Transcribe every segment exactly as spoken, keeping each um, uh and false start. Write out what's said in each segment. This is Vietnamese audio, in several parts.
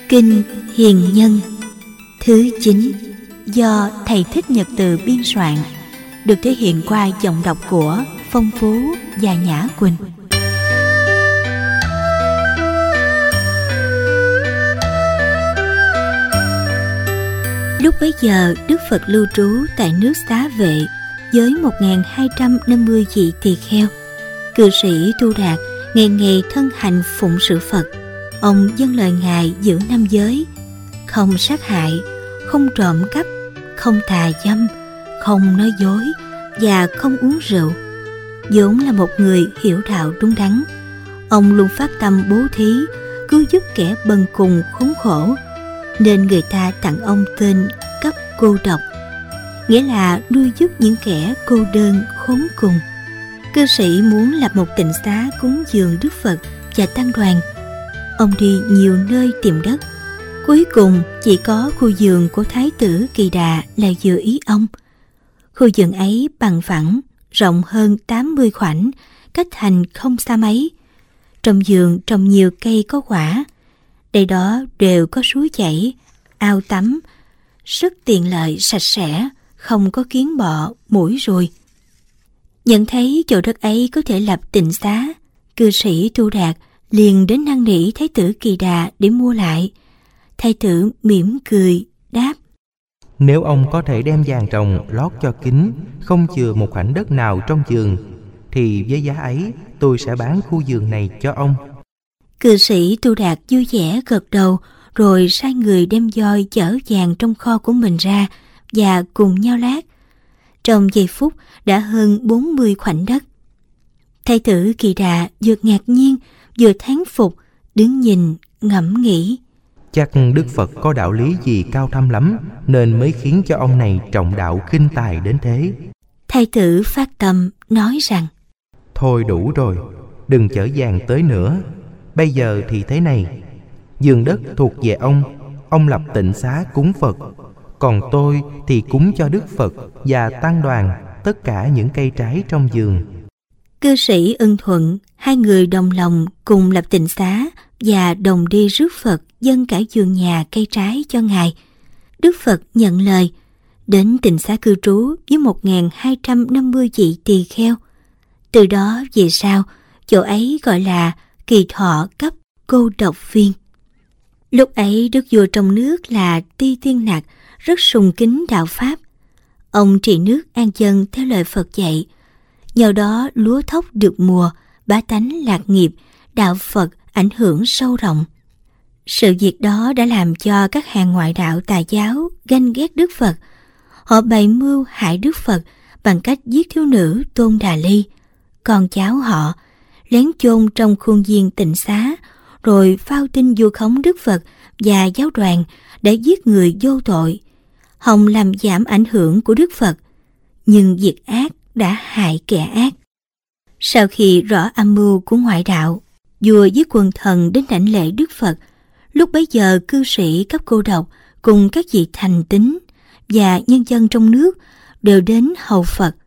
Kinh Hiền Nhân thứ chín do thầy Thích Nhật Từ biên soạn, được thể hiện qua giọng đọc của Phong Phú và Nhã Quỳnh. Lúc bấy giờ Đức Phật lưu trú tại nước Xá Vệ với một nghìn hai trăm năm mươi vị tỳ kheo. Cư sĩ Tu Đạt ngày ngày thân hành phụng sự Phật. Ông dâng lời Ngài giữ năm giới: không sát hại, không trộm cắp, không tà dâm, không nói dối và không uống rượu. vốn là một người hiểu đạo đúng đắn, ông luôn phát tâm bố thí, cứu giúp kẻ bần cùng khốn khổ, nên người ta tặng ông tên Cấp Cô Độc, nghĩa là nuôi giúp những kẻ cô đơn khốn cùng. Cư sĩ muốn lập một tịnh xá cúng dường Đức Phật và tăng đoàn. Ông đi nhiều nơi tìm đất, cuối cùng chỉ có khu vườn của Thái tử Kỳ Đà là vừa ý ông. Khu vườn ấy bằng phẳng, rộng hơn tám mươi khoảnh, cách thành không xa mấy. Trong vườn trồng nhiều cây có quả, đây đó đều có suối chảy, ao tắm, rất tiện lợi sạch sẽ, không có kiến bọ, muỗi ruồi. Nhận thấy chỗ đất ấy có thể lập tịnh xá, cư sĩ Tu Đạt liền đến năn nỉ Thái tử Kỳ Đà để mua lại. Thái tử mỉm cười đáp: Nếu ông có thể đem vàng trồng lót cho kín, không chừa một khoảnh đất nào trong vườn, thì với giá ấy tôi sẽ bán khu vườn này cho ông. Cư sĩ Tu Đạt vui vẻ gật đầu, rồi sai người đem voi chở vàng trong kho của mình ra và cùng nhau lát. Trong giây phút đã hơn bốn mươi khoảnh đất. Thái tử Kỳ Đà vừa ngạc nhiên vừa thán phục, đứng nhìn ngẫm nghĩ. Chắc Đức Phật có đạo lý gì cao thâm lắm, nên mới khiến cho ông này trọng đạo kinh tài đến thế. Thái tử phát tâm nói rằng: Thôi đủ rồi, đừng chở vàng tới nữa. Bây giờ thì thế này, vườn đất thuộc về ông, ông lập tịnh xá cúng Phật, còn tôi thì cúng cho Đức Phật và tăng đoàn tất cả những cây trái trong vườn. Cư sĩ ưng thuận, hai người đồng lòng cùng lập tịnh xá và đồng đi rước Phật dâng cả vườn nhà cây trái cho Ngài. Đức Phật nhận lời, đến tịnh xá cư trú với một nghìn hai trăm năm mươi vị tỳ kheo. Từ đó về sau, chỗ ấy gọi là Kỳ Thọ Cấp Cô Độc Viên. Lúc ấy đức vua trong nước là Ti Tiên Nặc rất sùng kính đạo Pháp. Ông trị nước an dân theo lời Phật dạy. Nhờ đó lúa thóc được mùa, bá tánh lạc nghiệp, đạo Phật ảnh hưởng sâu rộng. Sự việc đó đã làm cho các hàng ngoại đạo tà giáo ganh ghét Đức Phật. Họ bày mưu hại Đức Phật bằng cách giết thiếu nữ Tôn Đà Ly, con cháu họ, lén chôn trong khuôn viên tịnh xá, rồi phao tin vu khống Đức Phật và giáo đoàn để giết người vô tội, hòng làm giảm ảnh hưởng của Đức Phật. Nhưng việc ác đã hại kẻ ác. Sau khi rõ âm mưu của ngoại đạo, vua với quần thần đến đảnh lễ Đức Phật. Lúc bấy giờ cư sĩ Cấp Cô Độc cùng các vị thành tín và nhân dân trong nước đều đến hầu Phật.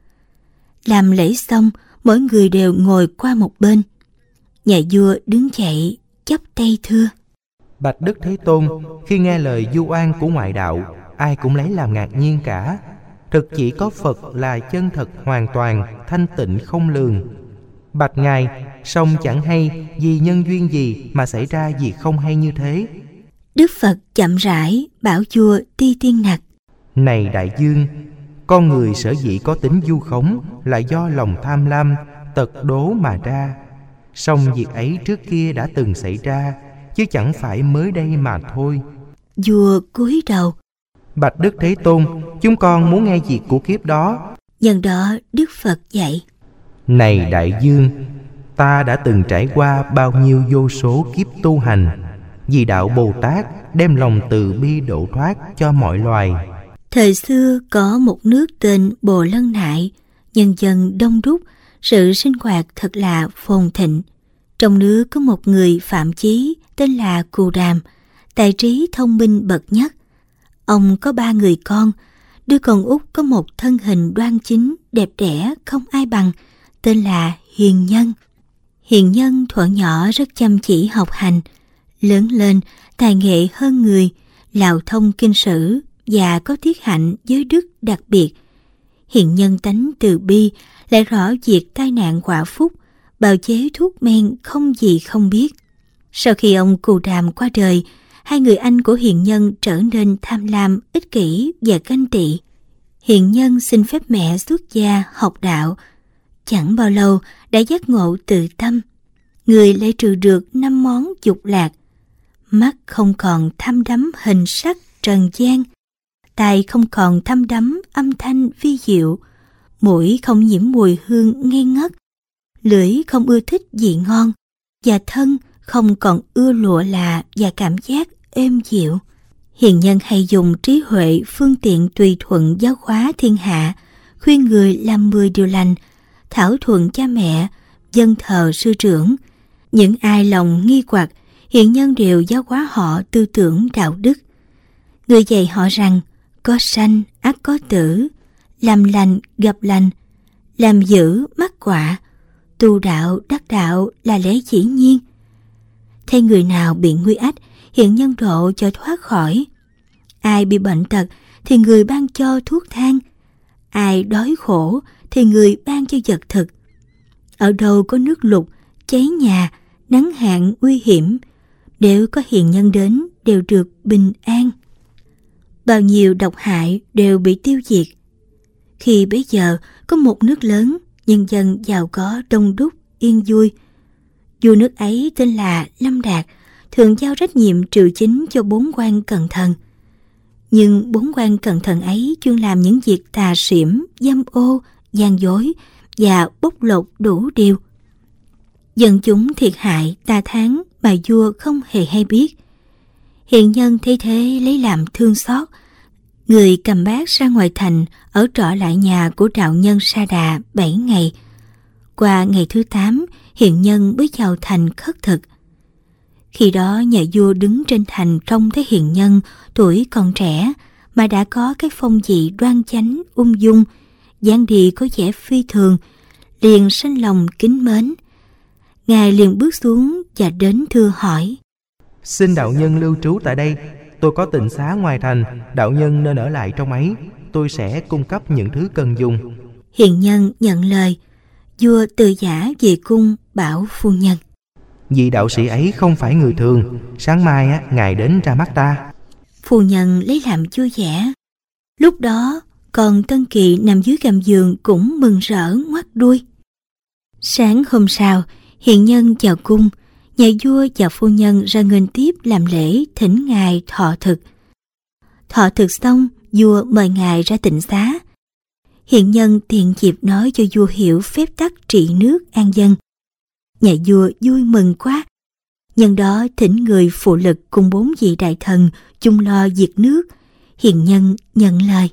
Làm lễ xong, mỗi người đều ngồi qua một bên. Nhà vua đứng dậy chắp tay thưa: Bạch Đức Thế Tôn, khi nghe lời vu oan của ngoại đạo, ai cũng lấy làm ngạc nhiên cả. Thực chỉ có Phật là chân thật hoàn toàn, thanh tịnh không lường. Bạch Ngài, song chẳng hay vì nhân duyên gì mà xảy ra việc không hay như thế. Đức Phật chậm rãi bảo vua Ti Tiên Nặc: Này đại vương, con người sở dĩ có tính vu khống là do lòng tham lam, tật đố mà ra. Song việc ấy trước kia đã từng xảy ra, chứ chẳng phải mới đây mà thôi. Vua cúi đầu: Bạch Đức Thế Tôn, chúng con muốn nghe việc của kiếp đó. Nhân đó Đức Phật dạy: Này đại vương, ta đã từng trải qua bao nhiêu vô số kiếp tu hành, vì đạo Bồ Tát đem lòng từ bi độ thoát cho mọi loài. Thời xưa có một nước tên Bồ Lân Nại, nhân dân đông đúc, sự sinh hoạt thật là phồn thịnh. Trong nước có một người phạm chí tên là Cù Đàm, tài trí thông minh bậc nhất. Ông có ba người con, đứa con út có một thân hình đoan chính, đẹp đẽ không ai bằng, tên là Hiền Nhân. Hiền Nhân thuở nhỏ rất chăm chỉ học hành, Lớn lên, tài nghệ hơn người, lạo thông kinh sử và có tiết hạnh giới đức đặc biệt. Hiện nhân tánh từ bi, lại rõ việc tai nạn quả phúc, bào chế thuốc men không gì không biết. Sau khi ông Cù Đàm qua đời, hai người anh của Hiền Nhân trở nên tham lam, ích kỷ và ganh tị. Hiền Nhân xin phép mẹ xuất gia học đạo. Chẳng bao lâu đã giác ngộ tự tâm. Người lại trừ được năm món dục lạc. Mắt không còn thăm đắm hình sắc trần gian. Tai không còn thăm đắm âm thanh vi diệu. Mũi không nhiễm mùi hương ngây ngất. Lưỡi không ưa thích vị ngon. Và thân không còn ưa lụa là và cảm giác êm dịu. Hiền Nhân hay dùng trí huệ phương tiện tùy thuận giáo hóa thiên hạ, khuyên người làm mười điều lành, thảo thuận cha mẹ, dân thờ sư trưởng. Những ai lòng nghi hoặc, Hiền Nhân đều giáo hóa họ tư tưởng đạo đức. Người dạy họ rằng có sanh ắt có tử, làm lành gặp lành, làm dữ mắc quả, tu đạo đắc đạo là lẽ dĩ nhiên. Thay người nào bị nguy ách, Hiền Nhân độ cho thoát khỏi. Ai bị bệnh tật thì người ban cho thuốc thang. Ai đói khổ thì người ban cho vật thực. Ở đâu có nước lụt, cháy nhà, nắng hạn nguy hiểm, nếu có Hiền Nhân đến đều được bình an. Bao nhiêu độc hại đều bị tiêu diệt. Khi bấy giờ có một nước lớn, nhân dân giàu có đông đúc, yên vui. Vua nước ấy tên là Lâm Đạt, thường giao trách nhiệm triều chính cho bốn quan cận thần. Nhưng bốn quan cận thần ấy chuyên làm những việc tà xỉm, dâm ô, gian dối và bóc lột đủ điều. Dân chúng thiệt hại tà thán mà vua không hề hay biết. Hiền Nhân thấy thế lấy làm thương xót. Người cầm bát ra ngoài thành, ở trọ lại nhà của đạo nhân Sa Đà bảy ngày. Qua ngày thứ tám, Hiền Nhân mới vào thành khất thực. Khi đó nhà vua đứng trên thành trông thấy Hiền Nhân tuổi còn trẻ mà đã có cái phong vị đoan chánh ung dung, dáng đi có vẻ phi thường, liền sanh lòng kính mến. Ngài liền bước xuống và đến thưa hỏi: Xin đạo nhân lưu trú tại đây. Tôi có tịnh xá ngoài thành, đạo nhân nên ở lại trong ấy. Tôi sẽ cung cấp những thứ cần dùng. Hiền Nhân nhận lời. Vua từ giả về cung bảo phu nhân: Vị đạo sĩ ấy không phải người thường. Sáng mai á, ngài đến ra mắt ta. Phu nhân lấy làm vui vẻ. Lúc đó còn Tân Kỳ nằm dưới gầm giường cũng mừng rỡ ngoắt đuôi. Sáng hôm sau, Hiền Nhân vào cung. Nhà vua và phu nhân ra nghênh tiếp làm lễ thỉnh ngài thọ thực. Thọ thực xong, vua mời ngài ra tịnh xá. Hiền Nhân tiện dịp nói cho vua hiểu phép tắc trị nước an dân. Nhà vua vui mừng quá. Nhân đó thỉnh người phụ lực cùng bốn vị đại thần chung lo việc nước. Hiền Nhân nhận lời.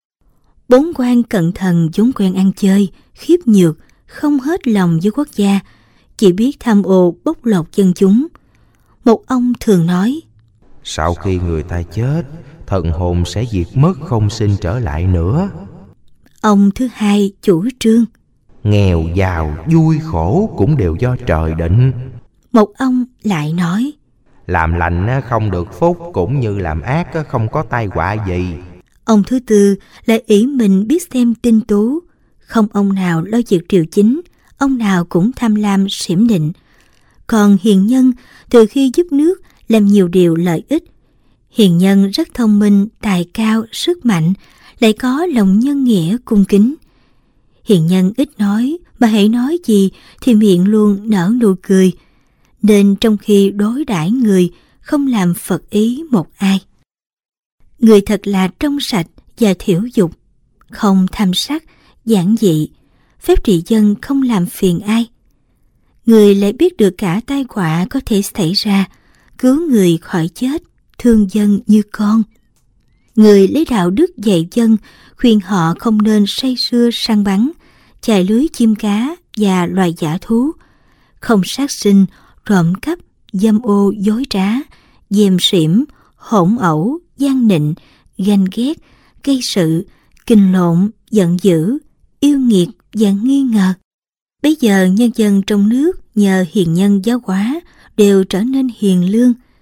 Bốn quan cận thần vốn quen ăn chơi, khiếp nhược, không hết lòng với quốc gia, chỉ biết tham ô bóc lột dân chúng. Một ông thường nói: Sau khi người ta chết, thần hồn sẽ diệt mất, không sinh trở lại nữa. Ông thứ hai chủ trương: Nghèo giàu, vui khổ cũng đều do trời định. Một ông lại nói: Làm lành không được phúc, cũng như làm ác không có tai họa gì. Ông thứ tư lại ỷ mình biết xem tinh tú. Không ông nào lo việc triều chính, ông nào cũng tham lam xỉm nịnh. Còn Hiền Nhân từ khi giúp nước làm nhiều điều lợi ích. Hiền Nhân rất thông minh, tài cao, sức mạnh, lại có lòng nhân nghĩa cung kính. Hiền Nhân ít nói, mà hãy nói gì thì miệng luôn nở nụ cười, nên trong khi đối đãi người không làm phật ý một ai. Người thật là trong sạch và thiểu dục, không tham sắc, giản dị, phép trị dân không làm phiền ai. Người lại biết được cả tai họa có thể xảy ra, cứu người khỏi chết, thương dân như con. Người lấy đạo đức dạy dân, khuyên họ không nên say sưa săn bắn, chài lưới chim cá và loài dã thú, không sát sinh, trộm cắp, dâm ô dối trá, dèm xỉm, hỗn ẩu, gian nịnh, ganh ghét, gây sự, kinh lộn, giận dữ, yêu nghiệt và nghi ngờ. Bây giờ nhân dân trong nước nhờ Hiền Nhân giáo hóa đều trở nên hiền lương,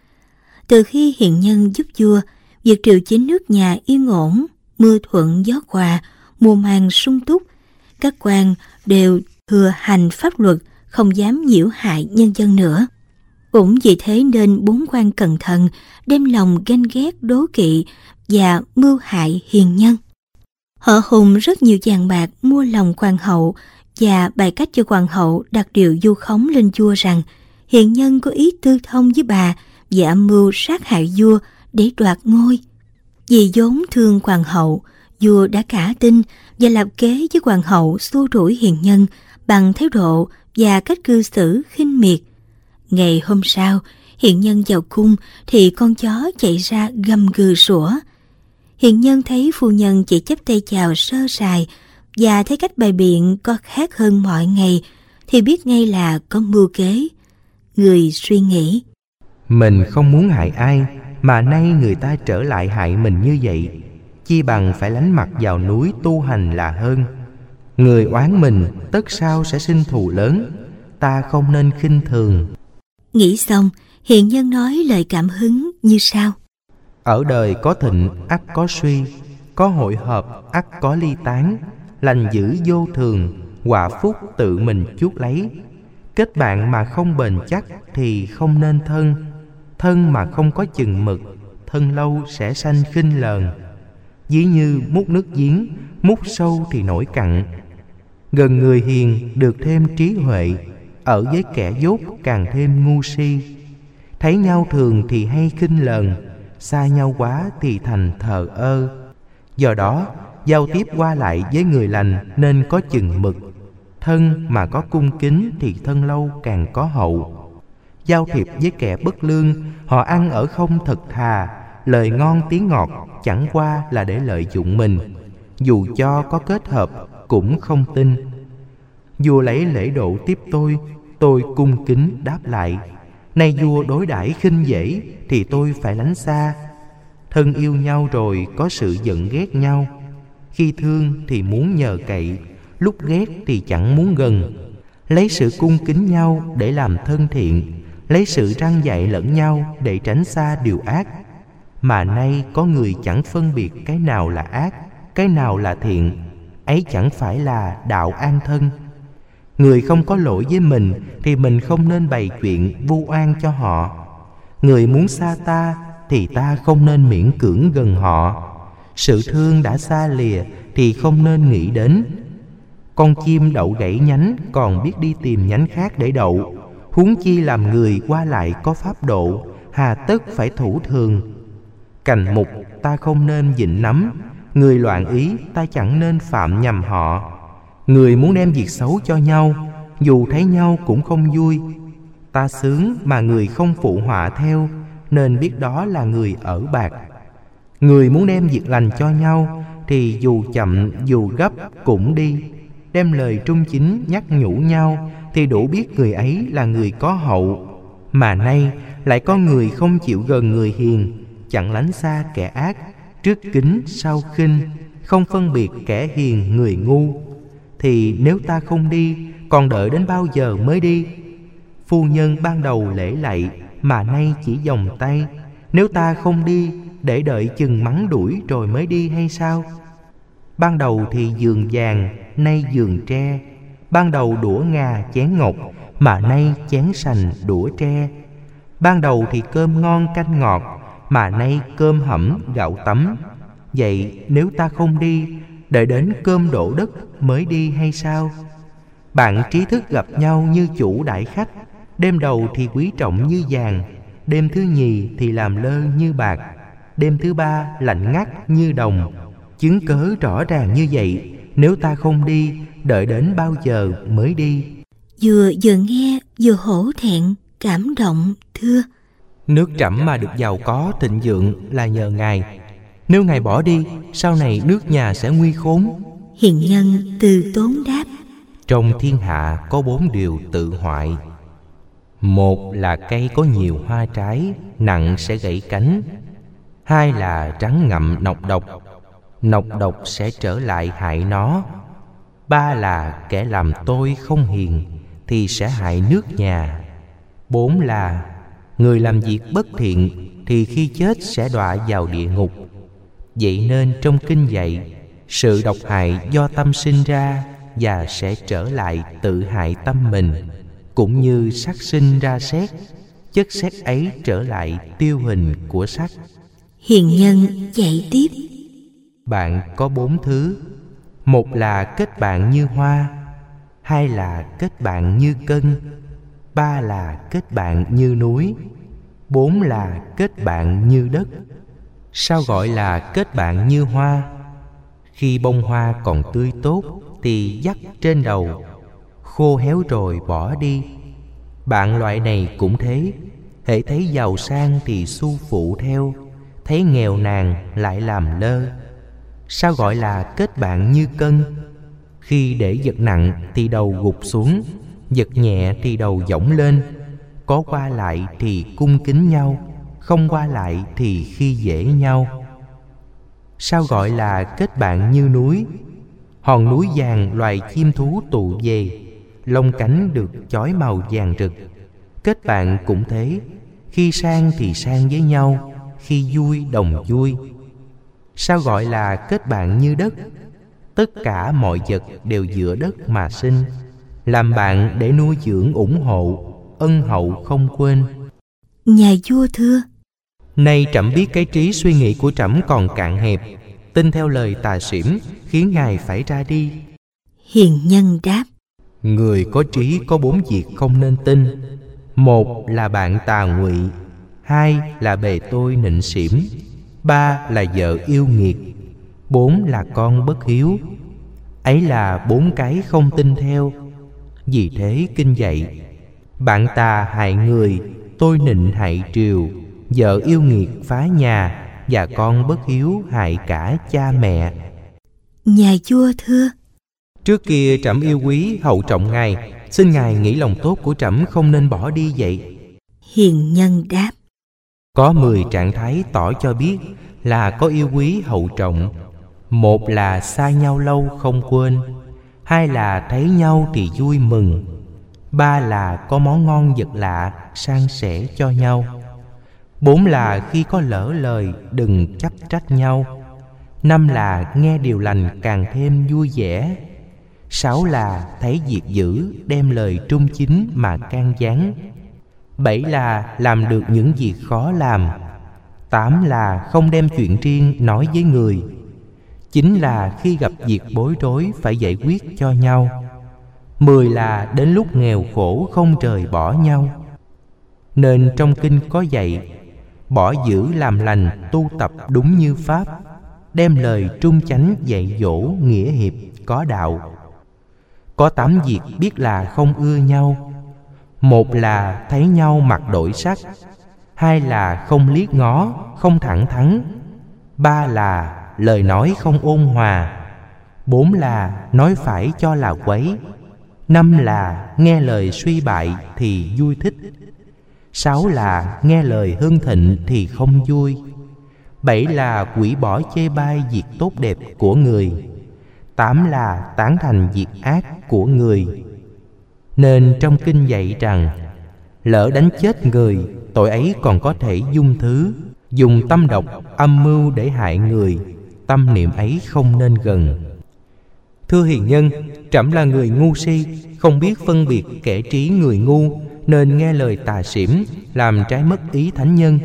Từ khi hiền nhân giúp vua, việc triều chính nước nhà yên ổn, mưa thuận gió hòa, mùa màng sung túc. Các quan đều thừa hành pháp luật, không dám nhiễu hại nhân dân nữa. Cũng vì thế nên bốn quan cẩn thận, đem lòng ganh ghét đố kỵ và mưu hại hiền nhân. Họ hùng rất nhiều vàng bạc mua lòng hoàng hậu và bày cách cho hoàng hậu đặt điều vu khống lên vua rằng hiền nhân có ý tư thông với bà và âm mưu sát hại vua để đoạt ngôi. Vì vốn thương hoàng hậu, vua đã cả tin và lập kế với hoàng hậu xua đuổi hiền nhân bằng thái độ và cách cư xử khinh miệt. Ngày hôm sau, hiền nhân vào cung thì con chó chạy ra gầm gừ sủa. Hiền nhân thấy phu nhân chỉ chắp tay chào sơ sài và thấy cách bày biện có khác hơn mọi ngày thì biết ngay là có mưu kế. Người suy nghĩ: mình không muốn hại ai, mà nay người ta trở lại hại mình như vậy, chi bằng phải lánh mặt vào núi tu hành là hơn. Người oán mình tất sao sẽ sinh thù lớn, ta không nên khinh thường. Nghĩ xong, hiền nhân nói lời cảm hứng như sau: Ở đời có thịnh ắt có suy, có hội hợp ắt có ly tán. Lành dữ vô thường, họa phúc tự mình chuốc lấy. Kết bạn mà không bền chắc thì không nên thân. Thân mà không có chừng mực, thân lâu sẽ sanh khinh lờn. Ví như múc nước giếng, múc sâu thì nổi cặn. Gần người hiền được thêm trí huệ, ở với kẻ dốt càng thêm ngu si. Thấy nhau thường thì hay khinh lờn, xa nhau quá thì thành thờ ơ. Do đó, giao tiếp qua lại với người lành nên có chừng mực. Thân mà có cung kính thì thân lâu càng có hậu. Giao thiệp với kẻ bất lương, họ ăn ở không thật thà, lời ngon tiếng ngọt chẳng qua là để lợi dụng mình. Dù cho có kết hợp cũng không tin. Vua lấy lễ độ tiếp tôi, tôi cung kính đáp lại. Nay vua đối đãi khinh dễ thì tôi phải lánh xa. Thân yêu nhau rồi có sự giận ghét nhau. Khi thương thì muốn nhờ cậy, lúc ghét thì chẳng muốn gần. Lấy sự cung kính nhau để làm thân thiện, lấy sự răn dạy lẫn nhau để tránh xa điều ác. Mà nay có người chẳng phân biệt cái nào là ác, cái nào là thiện, ấy chẳng phải là đạo an thân. Người không có lỗi với mình thì mình không nên bày chuyện vu oan cho họ. Người muốn xa ta thì ta không nên miễn cưỡng gần họ. Sự thương đã xa lìa thì không nên nghĩ đến. Con chim đậu gãy nhánh còn biết đi tìm nhánh khác để đậu, huống chi làm người qua lại có pháp độ, hà tất phải thủ thường. Cành mục ta không nên vịn nắm, người loạn ý ta chẳng nên phạm nhầm họ. Người muốn đem việc xấu cho nhau, dù thấy nhau cũng không vui. Ta sướng mà người không phụ họa theo, nên biết đó là người ở bạc. Người muốn đem việc lành cho nhau thì dù chậm dù gấp cũng đi. Đem lời trung chính nhắc nhủ nhau thì đủ biết người ấy là người có hậu. Mà nay lại có người không chịu gần người hiền, chẳng lánh xa kẻ ác, trước kính sau khinh, không phân biệt kẻ hiền người ngu. Thì nếu ta không đi, còn đợi đến bao giờ mới đi? Phu nhân ban đầu lễ lạy, mà nay chỉ vòng tay. Nếu ta không đi, để đợi chừng mắng đuổi rồi mới đi hay sao? Ban đầu thì giường vàng, nay giường tre. Ban đầu đũa ngà chén ngọc, mà nay chén sành đũa tre. Ban đầu thì cơm ngon canh ngọt, mà nay cơm hẩm gạo tấm. Vậy nếu ta không đi, đợi đến cơm đổ đất mới đi hay sao? Bạn trí thức gặp nhau như chủ đãi khách. Đêm đầu thì quý trọng như vàng, đêm thứ nhì thì làm lơ như bạc, đêm thứ ba lạnh ngắt như đồng. Chứng cớ rõ ràng như vậy, nếu ta không đi, đợi đến bao giờ mới đi? Vừa vừa nghe vừa hổ thẹn, cảm động thưa: Nước Trẫm mà được giàu có thịnh vượng là nhờ ngài. Nếu ngài bỏ đi, sau này nước nhà sẽ nguy khốn. Hiền nhân từ tốn đáp: Trong thiên hạ có bốn điều tự hoại. Một là cây có nhiều hoa trái, nặng sẽ gãy cánh. Hai là rắn ngậm nọc độc, nọc độc sẽ trở lại hại nó. Ba là kẻ làm tôi không hiền thì sẽ hại nước nhà. Bốn là người làm việc bất thiện thì khi chết sẽ đọa vào địa ngục. Vậy nên trong kinh dạy, sự độc hại do tâm sinh ra và sẽ trở lại tự hại tâm mình, cũng như sắt sinh ra sét, chất sét ấy trở lại tiêu hình của sắt. Hiền nhân dạy tiếp: Bạn có bốn thứ. Một là kết bạn như hoa, hai là kết bạn như cân, ba là kết bạn như núi, bốn là kết bạn như đất. Sao gọi là kết bạn như hoa? Khi bông hoa còn tươi tốt thì dắt trên đầu, khô héo rồi bỏ đi. Bạn loại này cũng thế, hễ thấy giàu sang thì xu phụ theo, thấy nghèo nàn lại làm lơ. Sao gọi là kết bạn như cân? Khi để vật nặng thì đầu gục xuống, vật nhẹ thì đầu dõng lên. Có qua lại thì cung kính nhau, không qua lại thì khi dễ nhau. Sao gọi là kết bạn như núi? Hòn núi vàng loài chim thú tụ về, lông cánh được chói màu vàng rực. Kết bạn cũng thế, khi sang thì sang với nhau, khi vui đồng vui. Sao gọi là kết bạn như đất? Tất cả mọi vật đều dựa đất mà sinh, làm bạn để nuôi dưỡng ủng hộ, ân hậu không quên. Nhà vua thưa: Nay trẫm biết cái trí suy nghĩ của trẫm còn cạn hẹp, tin theo lời tà xỉm khiến ngài phải ra đi. Hiền nhân đáp: Người có trí có bốn việc không nên tin. Một là bạn tà ngụy, hai là bề tôi nịnh xỉm, ba là vợ yêu nghiệt, bốn là con bất hiếu. Ấy là bốn cái không tin theo. Vì thế kinh dạy: bạn tà hại người, tôi nịnh hại triều, vợ yêu nghiệt phá nhà, và con bất hiếu hại cả cha mẹ. Nhà vua thưa: Trước kia trẫm yêu quý hậu trọng ngài, xin ngài nghĩ lòng tốt của trẫm không nên bỏ đi vậy. Hiền nhân đáp: Có mười trạng thái tỏ cho biết là có yêu quý hậu trọng. Một là xa nhau lâu không quên, hai là thấy nhau thì vui mừng, ba là có món ngon vật lạ san sẻ cho nhau, bốn là khi có lỡ lời đừng chấp trách nhau, năm là nghe điều lành càng thêm vui vẻ, sáu là thấy việc dữ đem lời trung chính mà can gián, bảy là làm được những việc khó làm, tám là không đem chuyện riêng nói với người, chín là khi gặp việc bối rối phải giải quyết cho nhau, mười là đến lúc nghèo khổ không rời bỏ nhau. Nên trong kinh có dạy: bỏ dữ làm lành, tu tập đúng như pháp, đem lời trung chánh dạy dỗ nghĩa hiệp có đạo. Có tám việc biết là không ưa nhau. Một là thấy nhau mặt đổi sắc, hai là không liếc ngó, không thẳng thắn, ba là lời nói không ôn hòa, bốn là nói phải cho là quấy, năm là nghe lời suy bại thì vui thích, sáu là nghe lời hưng thịnh thì không vui, bảy là hủy bỏ chê bai việc tốt đẹp của người, tám là tán thành việc ác của người. Nên trong kinh dạy rằng: lỡ đánh chết người, tội ấy còn có thể dung thứ, dùng tâm độc âm mưu để hại người, tâm niệm ấy không nên gần. Thưa hiền nhân, trẫm là người ngu si, không biết phân biệt kẻ trí người ngu, nên nghe lời tà xỉm, làm trái mất ý thánh nhân.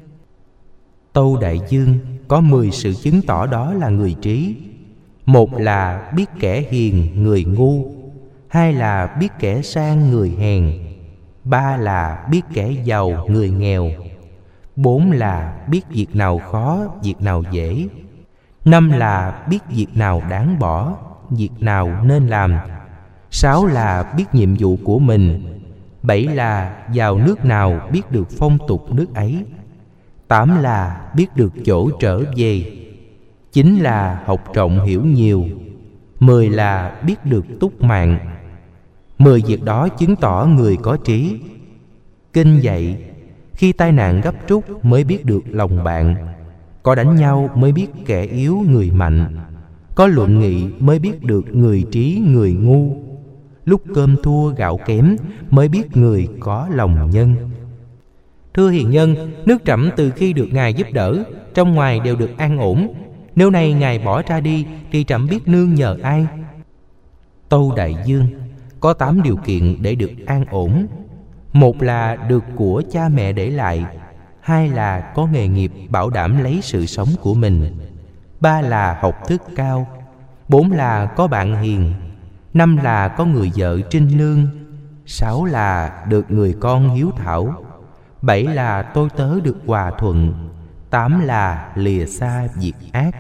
Tâu Đại Dương có mười sự chứng tỏ đó là người trí. Một là biết kẻ hiền người ngu, hai là biết kẻ sang người hèn, ba là biết kẻ giàu người nghèo, bốn là biết việc nào khó, việc nào dễ, năm là biết việc nào đáng bỏ, việc nào nên làm, sáu là biết nhiệm vụ của mình, bảy là vào nước nào biết được phong tục nước ấy, tám là biết được chỗ trở về, chín là học rộng hiểu nhiều, mười là biết được túc mạng. Mười việc đó chứng tỏ người có trí. Kinh dạy: khi tai nạn gấp rút mới biết được lòng bạn, có đánh nhau mới biết kẻ yếu người mạnh, có luận nghị mới biết được người trí người ngu, lúc cơm thua gạo kém mới biết người có lòng nhân. Thưa hiền nhân, nước trẫm từ khi được ngài giúp đỡ, trong ngoài đều được an ổn. Nếu nay ngài bỏ ra đi thì trẫm biết nương nhờ ai? Tâu đại vương, có tám điều kiện để được an ổn. Một là được của cha mẹ để lại. Hai là có nghề nghiệp bảo đảm lấy sự sống của mình. Ba là học thức cao. Bốn là có bạn hiền. Năm là có người vợ trinh lương. Sáu là được người con hiếu thảo. Bảy là tôi tớ được hòa thuận. Tám là lìa xa việc ác.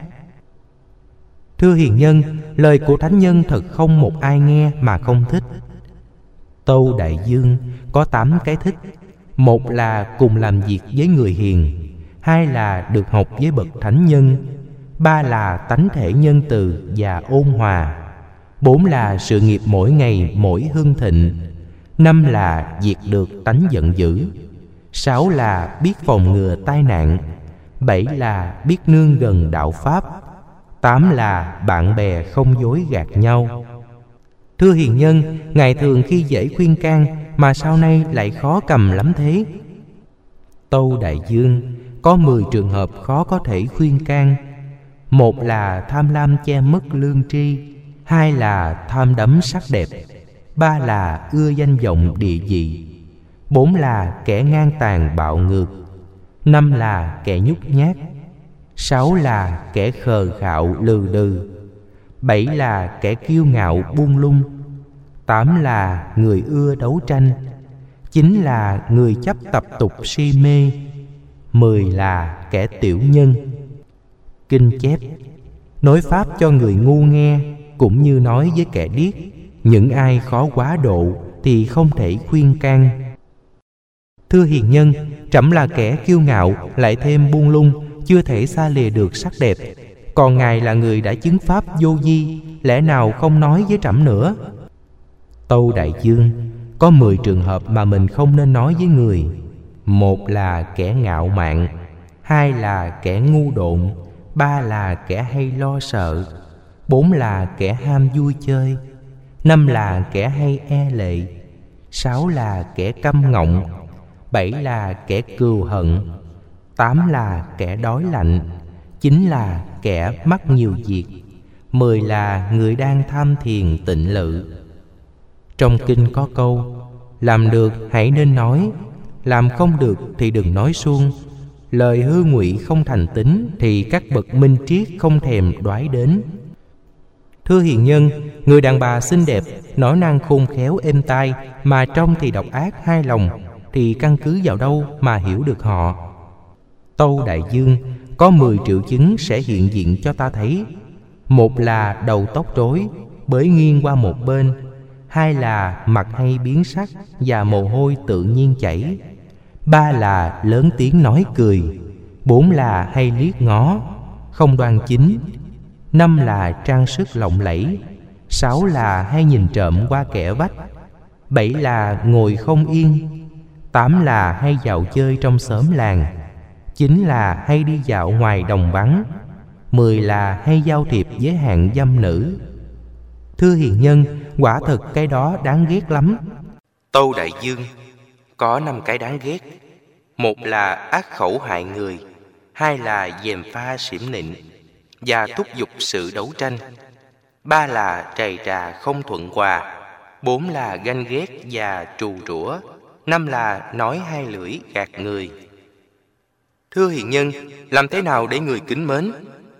Thưa hiền nhân, lời của thánh nhân thật không một ai nghe mà không thích. Tâu đại vương, có tám cái thích. Một là cùng làm việc với người hiền. Hai là được học với bậc thánh nhân. Ba là tánh thể nhân từ và ôn hòa. Bốn là sự nghiệp mỗi ngày mỗi hưng thịnh. Năm là diệt được tánh giận dữ. Sáu là biết phòng ngừa tai nạn. Bảy là biết nương gần đạo pháp. Tám là bạn bè không dối gạt nhau. Thưa hiền nhân, ngài thường khi dễ khuyên can, mà sau nay lại khó cầm lắm thế? Tâu đại vương, có mười trường hợp khó có thể khuyên can. Một là tham lam che mất lương tri. Hai là tham đắm sắc đẹp. Ba là ưa danh vọng địa vị. Bốn là kẻ ngang tàn bạo ngược. Năm là kẻ nhút nhát. Sáu là kẻ khờ khạo lừ đừ. Bảy là kẻ kiêu ngạo buông lung. Tám là người ưa đấu tranh. Chín là người chấp tập tục si mê. Mười là kẻ tiểu nhân. Kinh chép: nói pháp cho người ngu nghe, cũng như nói với kẻ điếc. Những ai khó quá độ thì không thể khuyên can. Thưa hiền nhân, trẫm là kẻ kiêu ngạo, lại thêm buông lung, chưa thể xa lìa được sắc đẹp. Còn ngài là người đã chứng pháp vô vi, lẽ nào không nói với trẫm nữa? Tâu đại vương, có mười trường hợp mà mình không nên nói với người. Một là kẻ ngạo mạn. Hai là kẻ ngu độn. Ba là kẻ hay lo sợ. Bốn là kẻ ham vui chơi. Năm là kẻ hay e lệ. Sáu là kẻ câm ngọng. Bảy là kẻ cừu hận. Tám là kẻ đói lạnh. Chín là kẻ mắc nhiều việc. Mười là người đang tham thiền tịnh lự. Trong kinh có câu: làm được hãy nên nói, làm không được thì đừng nói suông. Lời hư ngụy không thành tín thì các bậc minh triết không thèm đoái đến. Thưa hiền nhân, người đàn bà xinh đẹp, nói năng khôn khéo êm tai, mà trong thì độc ác hai lòng, thì căn cứ vào đâu mà hiểu được họ? Tâu đại vương, có mười triệu chứng sẽ hiện diện cho ta thấy. Một là đầu tóc rối, bới nghiêng qua một bên. Hai là mặt hay biến sắc và mồ hôi tự nhiên chảy. Ba là lớn tiếng nói cười. Bốn là hay liếc ngó, không đoan chính. Năm là trang sức lộng lẫy. Sáu là hay nhìn trộm qua kẻ vách. Bảy là ngồi không yên. Tám là hay dạo chơi trong xóm làng. Chín là hay đi dạo ngoài đồng vắng. Mười là hay giao thiệp với hạng dâm nữ. Thưa hiền nhân, quả thật cái đó đáng ghét lắm. Tâu đại vương, có năm cái đáng ghét. Một là ác khẩu hại người. Hai là gièm pha xỉm nịnh và thúc giục sự đấu tranh. Ba là trầy trà không thuận hòa. Bốn là ganh ghét và trù rủa. Năm là nói hai lưỡi gạt người. Thưa hiền nhân, làm thế nào để người kính mến?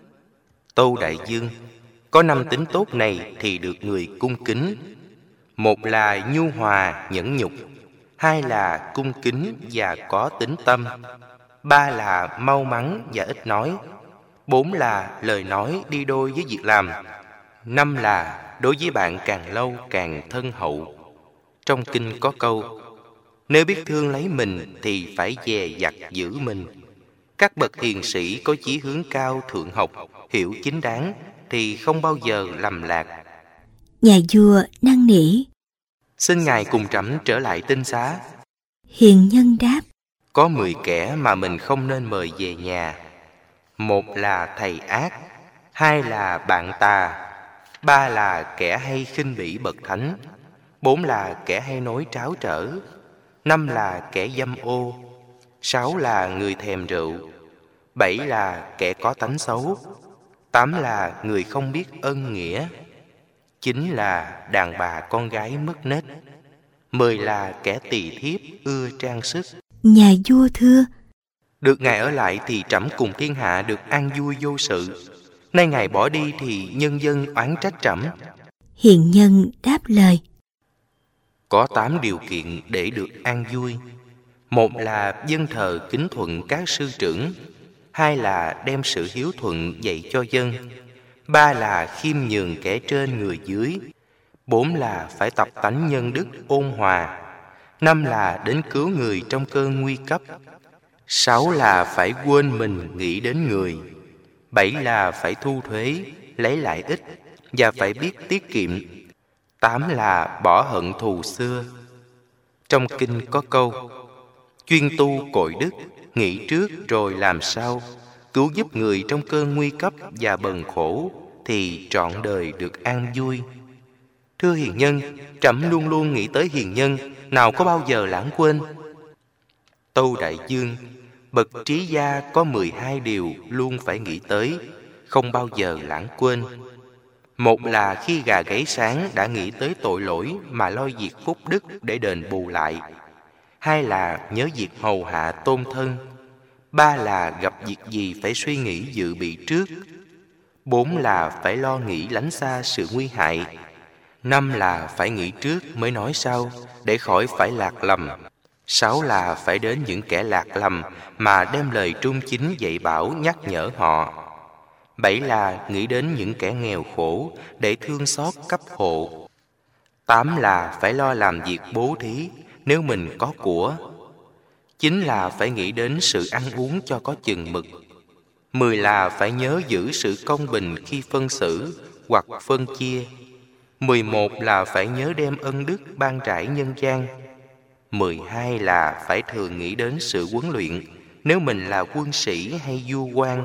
Tâu đại vương, có năm tính tốt này thì được người cung kính. Một là nhu hòa nhẫn nhục. Hai là cung kính và có tính tâm. Ba là mau mắn và ít nói. Bốn là lời nói đi đôi với việc làm. Năm là đối với bạn càng lâu càng thân hậu. Trong kinh có câu: nếu biết thương lấy mình thì phải dè dặt giữ mình. Các bậc hiền sĩ có chí hướng cao thượng học, hiểu chính đáng thì không bao giờ lầm lạc. Nhà vua năn nỉ: xin ngài cùng trẫm trở lại tinh xá. Hiền nhân đáp: có mười kẻ mà mình không nên mời về nhà. Một là thầy ác. Hai là bạn tà. Ba là kẻ hay khinh bỉ bậc thánh. Bốn là kẻ hay nói tráo trở. Năm là kẻ dâm ô. sáu là người thèm rượu, bảy là kẻ có tánh xấu, tám là người không biết ân nghĩa, chín là đàn bà con gái mất nết, mười là kẻ tỳ thiếp ưa trang sức. Nhà vua thưa: Được ngài ở lại thì trẫm cùng thiên hạ được an vui vô sự. Nay ngài bỏ đi thì nhân dân oán trách trẫm. Hiền nhân đáp lời: Có tám điều kiện để được an vui. Một là dân thờ kính thuận các sư trưởng. Hai là đem sự hiếu thuận dạy cho dân. Ba là khiêm nhường kẻ trên người dưới. Bốn là phải tập tánh nhân đức ôn hòa. Năm là đến cứu người trong cơn nguy cấp. Sáu là phải quên mình nghĩ đến người. Bảy là phải thu thuế, lấy lại ít và phải biết tiết kiệm. Tám là bỏ hận thù xưa. Trong kinh có câu: chuyên tu cội đức, nghĩ trước rồi làm sau, cứu giúp người trong cơn nguy cấp và bần khổ, thì trọn đời được an vui. Thưa hiền nhân, trẫm luôn luôn nghĩ tới hiền nhân, nào có bao giờ lãng quên. Tâu Đại Dương: bậc trí gia có mười hai điều luôn phải nghĩ tới, không bao giờ lãng quên. Một là khi gà gáy sáng đã nghĩ tới tội lỗi mà lo việc phúc đức để đền bù lại. Hai là nhớ việc hầu hạ tôn thân. Ba là gặp việc gì phải suy nghĩ dự bị trước. Bốn là phải lo nghĩ lánh xa sự nguy hại. Năm là phải nghĩ trước mới nói sau, để khỏi phải lạc lầm. Sáu là phải đến những kẻ lạc lầm mà đem lời trung chính dạy bảo nhắc nhở họ. Bảy là nghĩ đến những kẻ nghèo khổ để thương xót cấp hộ. Tám là phải lo làm việc bố thí nếu mình có của. Chín là phải nghĩ đến sự ăn uống cho có chừng mực. Mười là phải nhớ giữ sự công bình khi phân xử hoặc phân chia. Mười một là phải nhớ đem ân đức ban trải nhân gian. Mười hai là phải thường nghĩ đến sự huấn luyện nếu mình là quân sĩ hay vua quan.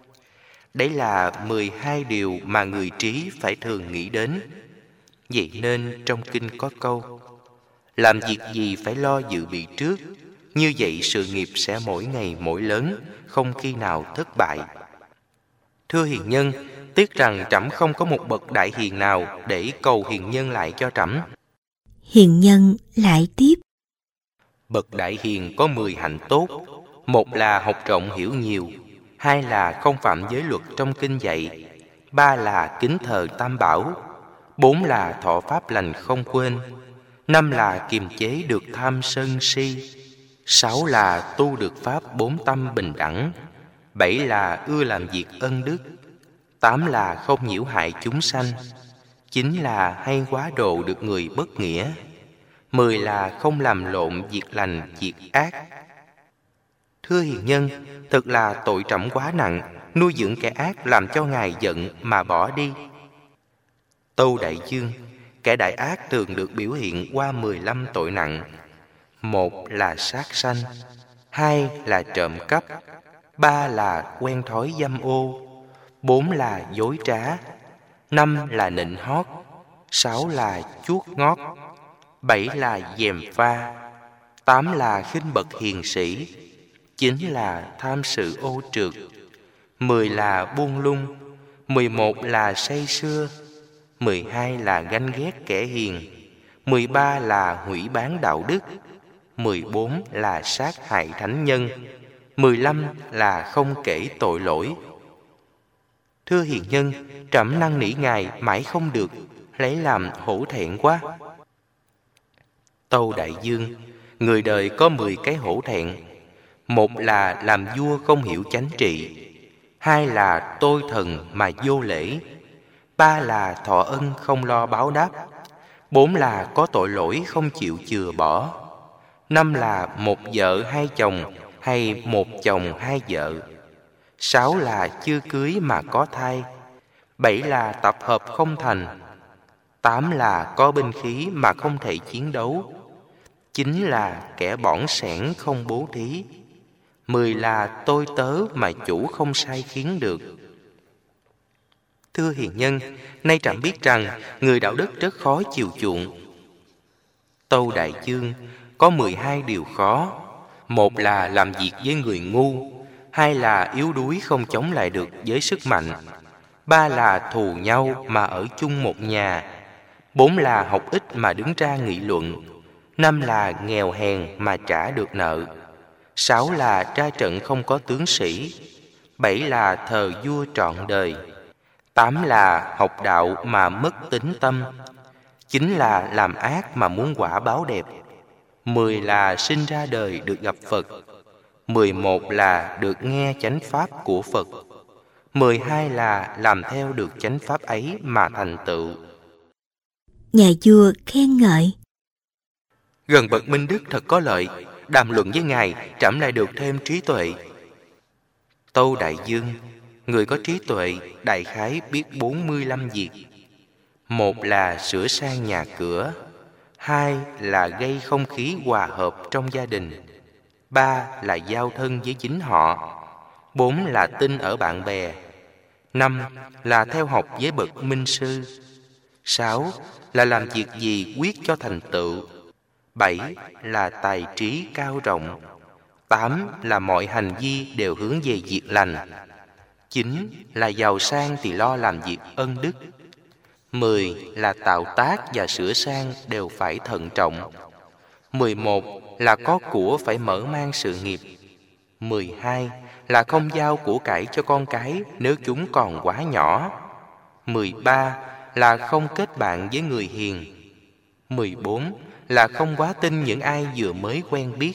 Đấy là mười hai điều mà người trí phải thường nghĩ đến. Vậy nên trong kinh có câu: làm việc gì phải lo dự bị trước, như vậy sự nghiệp sẽ mỗi ngày mỗi lớn, không khi nào thất bại. Thưa hiền nhân, tiếc rằng trẫm không có một bậc đại hiền nào để cầu hiền nhân lại cho trẫm. Hiền nhân lại tiếp: bậc đại hiền có mười hạnh tốt. Một là học rộng hiểu nhiều. Hai là không phạm giới luật trong kinh dạy. Ba là kính thờ tam bảo. Bốn là thọ pháp lành không quên. Năm là kiềm chế được tham sân si. Sáu là tu được pháp bốn tâm bình đẳng. Bảy là ưa làm việc ân đức. Tám là không nhiễu hại chúng sanh. Chín là hay quá độ được người bất nghĩa. Mười là không làm lộn việc lành việc ác. Thưa hiền nhân, thật là tội trẫm quá nặng, nuôi dưỡng kẻ ác làm cho ngài giận mà bỏ đi. Tâu Đại Dương: kẻ đại ác thường được biểu hiện qua mười lăm tội nặng. Một là sát sanh. Hai là trộm cắp. Ba là quen thói dâm ô. Bốn là dối trá. Năm là nịnh hót. Sáu là chuốt ngót. Bảy là gièm pha. Tám là khinh bậc hiền sĩ. Chín là tham sự ô trượt. Mười là buông lung. Mười một là say sưa. Mười hai là ganh ghét kẻ hiền. Mười ba là hủy bán đạo đức. Mười bốn là sát hại thánh nhân. Mười lăm là không kể tội lỗi. Thưa hiền nhân, trẫm năn nỉ ngài mãi không được, lấy làm hổ thẹn quá. Tâu Đại Dương: người đời có mười cái hổ thẹn. Một là làm vua không hiểu chánh trị. Hai là tôi thần mà vô lễ. Ba là thọ ân không lo báo đáp. Bốn là có tội lỗi không chịu chừa bỏ. Năm là một vợ hai chồng hay một chồng hai vợ. Sáu là chưa cưới mà có thai. Bảy là tập hợp không thành. Tám là có binh khí mà không thể chiến đấu. Chín là kẻ bỏng sẻn không bố thí. Mười là tôi tớ mà chủ không sai khiến được. Thưa hiền nhân, nay trẫm biết rằng người đạo đức rất khó chiều chuộng. Tâu Đại Dương: có mười hai điều khó. Một là làm việc với người ngu, hai là yếu đuối không chống lại được với sức mạnh, ba là thù nhau mà ở chung một nhà, bốn là học ít mà đứng ra nghị luận, năm là nghèo hèn mà trả được nợ, sáu là ra trận không có tướng sĩ, bảy là thờ vua trọn đời, tám là học đạo mà mất tín tâm, chín là làm ác mà muốn quả báo đẹp, mười là sinh ra đời được gặp Phật, mười một là được nghe chánh pháp của Phật, mười hai là làm theo được chánh pháp ấy mà thành tựu. Nhà vua khen ngợi: Gần bậc minh đức thật có lợi, đàm luận với ngài trẫm lại được thêm trí tuệ. Tâu đại vương, người có trí tuệ đại khái biết bốn mươi lăm việc. Một là sửa sang nhà cửa, hai là gây không khí hòa hợp trong gia đình, ba là giao thân với chính họ, bốn là tin ở bạn bè, năm là theo học với bậc minh sư, sáu là làm việc gì quyết cho thành tựu, bảy là tài trí cao rộng, tám là mọi hành vi đều hướng về việc lành, chín là giàu sang thì lo làm việc ân đức, mười là tạo tác và sửa sang đều phải thận trọng, mười một là có của phải mở mang sự nghiệp, mười hai là không giao của cải cho con cái nếu chúng còn quá nhỏ, mười ba là không kết bạn với người hiền, mười bốn là không quá tin những ai vừa mới quen biết,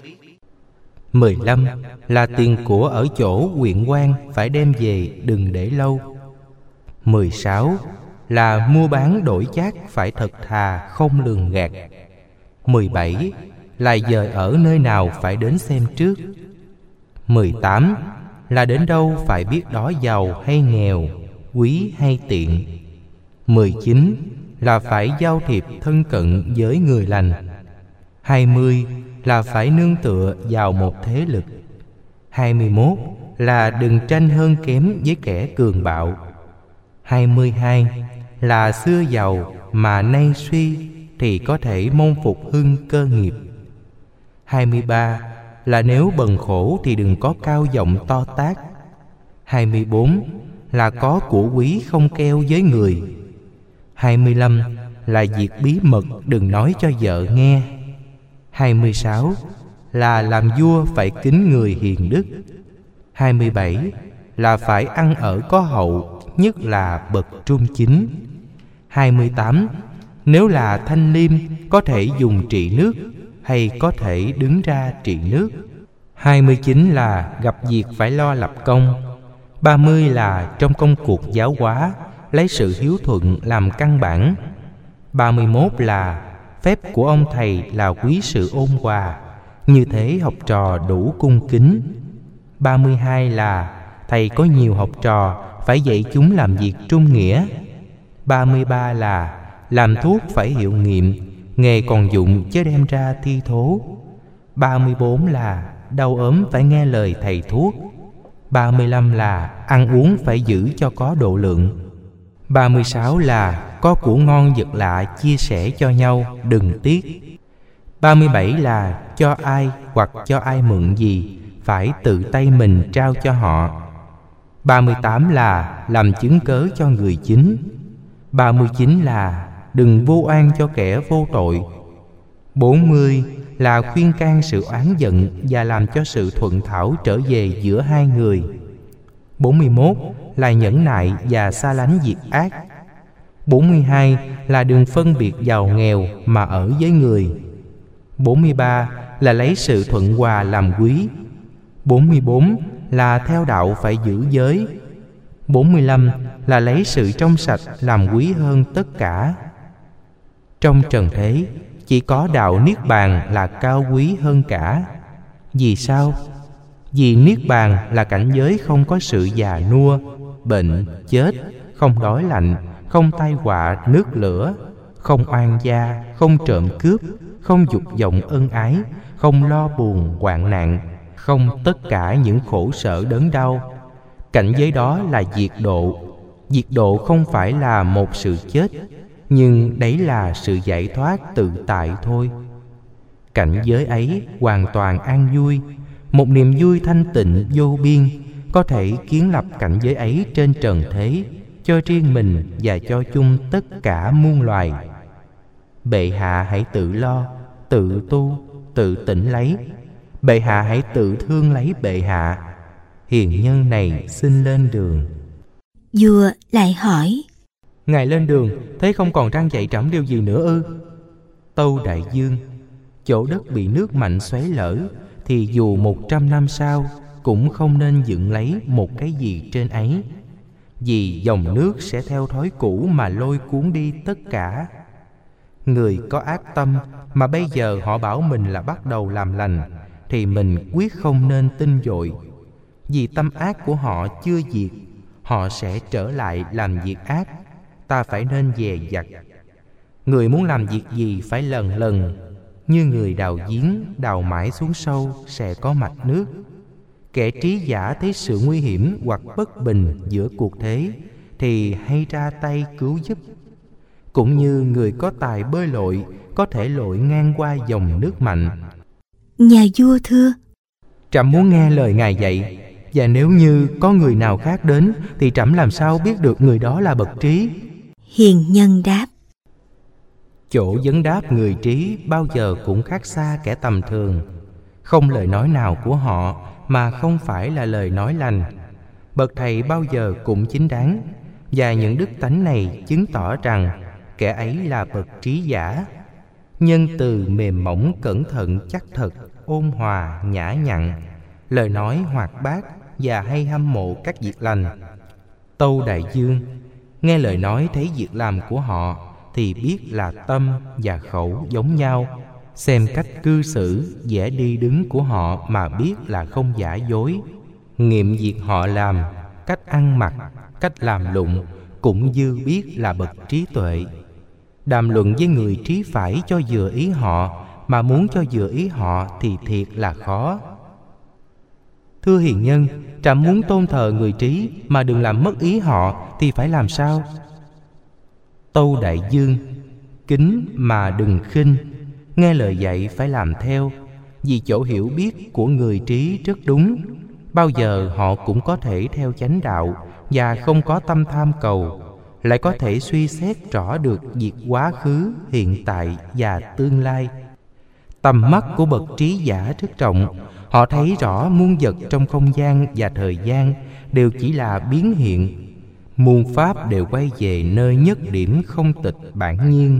mười lăm là tiền của ở chỗ huyện quan phải đem về đừng để lâu, mười sáu là mua bán đổi chác phải thật thà không lường gạt, mười bảy là dời ở nơi nào phải đến xem trước, mười tám là đến đâu phải biết đó giàu hay nghèo, quý hay tiện, mười chín là phải giao thiệp thân cận với người lành, hai mươi là phải nương tựa vào một thế lực, hai mươi mốt là đừng tranh hơn kém với kẻ cường bạo, hai mươi hai là xưa giàu mà nay suy thì có thể mong phục hưng cơ nghiệp, hai mươi ba là nếu bần khổ thì đừng có cao giọng to tát, hai mươi bốn là có của quý không keo với người, hai mươi lăm là việc bí mật đừng nói cho vợ nghe, hai mươi sáu là làm vua phải kính người hiền đức, hai mươi bảy là phải ăn ở có hậu, nhất là bậc trung chính, hai mươi tám nếu là thanh liêm có thể dùng trị nước hay có thể đứng ra trị nước, hai mươi chín là gặp việc phải lo lập công, ba mươi là trong công cuộc giáo hóa lấy sự hiếu thuận làm căn bản, ba mươi mốt là phép của ông thầy là quý sự ôn hòa, như thế học trò đủ cung kính, ba mươi hai là thầy có nhiều học trò phải dạy chúng làm việc trung nghĩa, ba mươi ba là làm thuốc phải hiệu nghiệm, nghề còn dụng chứ đem ra thi thố, ba mươi bốn là đau ốm phải nghe lời thầy thuốc, ba mươi lăm là ăn uống phải giữ cho có độ lượng, ba mươi sáu là có của ngon vật lạ chia sẻ cho nhau đừng tiếc, ba mươi bảy là cho ai hoặc cho ai mượn gì phải tự tay mình trao cho họ, ba mươi tám là làm chứng cớ cho người chính, ba mươi chín là đừng vô oan cho kẻ vô tội, bốn mươi là khuyên can sự oán giận và làm cho sự thuận thảo trở về giữa hai người, bốn mươi mốt là nhẫn nại và xa lánh việc ác, bốn mươi hai là đừng phân biệt giàu nghèo mà ở với người, bốn mươi ba là lấy sự thuận hòa làm quý, bốn mươi bốn là theo đạo phải giữ giới, bốn mươi lăm là lấy sự trong sạch làm quý hơn tất cả. Trong trần thế chỉ có đạo Niết Bàn là cao quý hơn cả. Vì sao? Vì Niết Bàn là cảnh giới không có sự già nua, bệnh, chết, không đói lạnh, không tai họa nước lửa, không oan gia, không trộm cướp, không dục vọng ân ái, không lo buồn hoạn nạn, không tất cả những khổ sở đớn đau. Cảnh giới đó là diệt độ. Diệt độ không phải là một sự chết, nhưng đấy là sự giải thoát tự tại thôi. Cảnh giới ấy hoàn toàn an vui, một niềm vui thanh tịnh vô biên, có thể kiến lập cảnh giới ấy trên trần thế, cho riêng mình và cho chung tất cả muôn loài. Bệ hạ hãy tự lo, tự tu, tự tỉnh lấy. Bệ hạ hãy tự thương lấy bệ hạ. Hiền nhân này xin lên đường. Vua lại hỏi: Ngài lên đường, thế không còn răn dạy trẫm điều gì nữa ư? Tâu đại dương: chỗ đất bị nước mạnh xoáy lở, thì dù một trăm năm sau cũng không nên dựng lấy một cái gì trên ấy, vì dòng nước sẽ theo thói cũ mà lôi cuốn đi tất cả. Người có ác tâm mà bây giờ họ bảo mình là bắt đầu làm lành, thì mình quyết không nên tin vội. Vì tâm ác của họ chưa diệt, họ sẽ trở lại làm việc ác. Ta phải nên dè dặt. Người muốn làm việc gì phải lần lần, như người đào giếng đào mãi xuống sâu sẽ có mạch nước. Kẻ trí giả thấy sự nguy hiểm hoặc bất bình giữa cuộc thế thì hay ra tay cứu giúp. Cũng như người có tài bơi lội có thể lội ngang qua dòng nước mạnh. Nhà vua thưa: Trẫm muốn nghe lời ngài dạy, và nếu như có người nào khác đến thì trẫm làm sao biết được người đó là bậc trí? Hiền nhân đáp: Chỗ vấn đáp người trí bao giờ cũng khác xa kẻ tầm thường. Không lời nói nào của họ mà không phải là lời nói lành. Bậc thầy bao giờ cũng chính đáng, và những đức tánh này chứng tỏ rằng kẻ ấy là bậc trí giả. Nhân từ mềm mỏng, cẩn thận, chắc thật, ôn hòa, nhã nhặn, lời nói hoạt bát và hay hâm mộ các việc lành. Tâu đại dương: nghe lời nói thấy việc làm của họ thì biết là tâm và khẩu giống nhau. Xem cách cư xử, vẻ đi đứng của họ mà biết là không giả dối. Nghiệm việc họ làm, cách ăn mặc, cách làm lụng cũng dư biết là bậc trí tuệ. Đàm luận với người trí phải cho vừa ý họ, mà muốn cho vừa ý họ thì thiệt là khó. Thưa hiền nhân, trẫm muốn tôn thờ người trí mà đừng làm mất ý họ thì phải làm sao? Tâu đại dương: kính mà đừng khinh. Nghe lời dạy phải làm theo, vì chỗ hiểu biết của người trí rất đúng. Bao giờ họ cũng có thể theo chánh đạo và không có tâm tham cầu, lại có thể suy xét rõ được việc quá khứ, hiện tại và tương lai. Tầm mắt của bậc trí giả rất rộng. Họ thấy rõ muôn vật trong không gian và thời gian đều chỉ là biến hiện. Muôn pháp đều quay về nơi nhất điểm không tịch bản nhiên.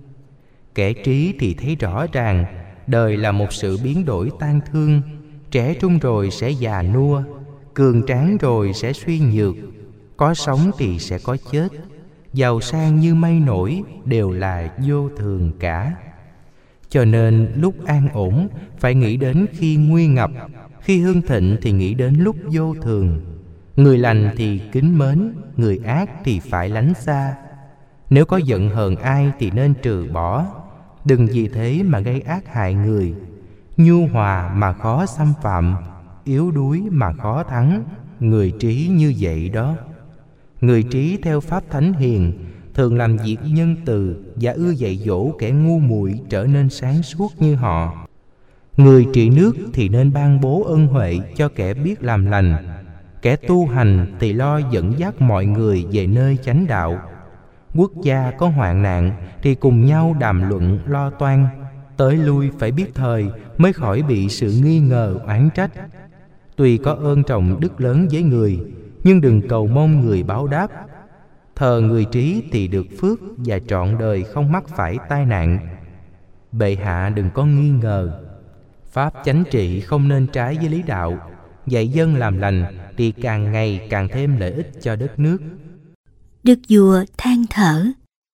Kẻ trí thì thấy rõ ràng đời là một sự biến đổi tan thương. Trẻ trung rồi sẽ già nua, cường tráng rồi sẽ suy nhược, có sống thì sẽ có chết. Giàu sang như mây nổi đều là vô thường cả. Cho nên lúc an ổn phải nghĩ đến khi nguy ngập, khi hưng thịnh thì nghĩ đến lúc vô thường. Người lành thì kính mến, người ác thì phải lánh xa. Nếu có giận hờn ai thì nên trừ bỏ. Đừng vì thế mà gây ác hại người. Nhu hòa mà khó xâm phạm, yếu đuối mà khó thắng. Người trí như vậy đó. Người trí theo pháp thánh hiền thường làm việc nhân từ và ưa dạy dỗ kẻ ngu muội trở nên sáng suốt như họ. Người trị nước thì nên ban bố ân huệ cho kẻ biết làm lành. Kẻ tu hành thì lo dẫn dắt mọi người về nơi chánh đạo. Quốc gia có hoạn nạn thì cùng nhau đàm luận lo toan. Tới lui phải biết thời mới khỏi bị sự nghi ngờ oán trách. Tuy có ơn trọng đức lớn với người, nhưng đừng cầu mong người báo đáp. Thờ người trí thì được phước và trọn đời không mắc phải tai nạn. Bệ hạ đừng có nghi ngờ. Pháp chánh trị không nên trái với lý đạo. Dạy dân làm lành thì càng ngày càng thêm lợi ích cho đất nước. Đức vua than thở: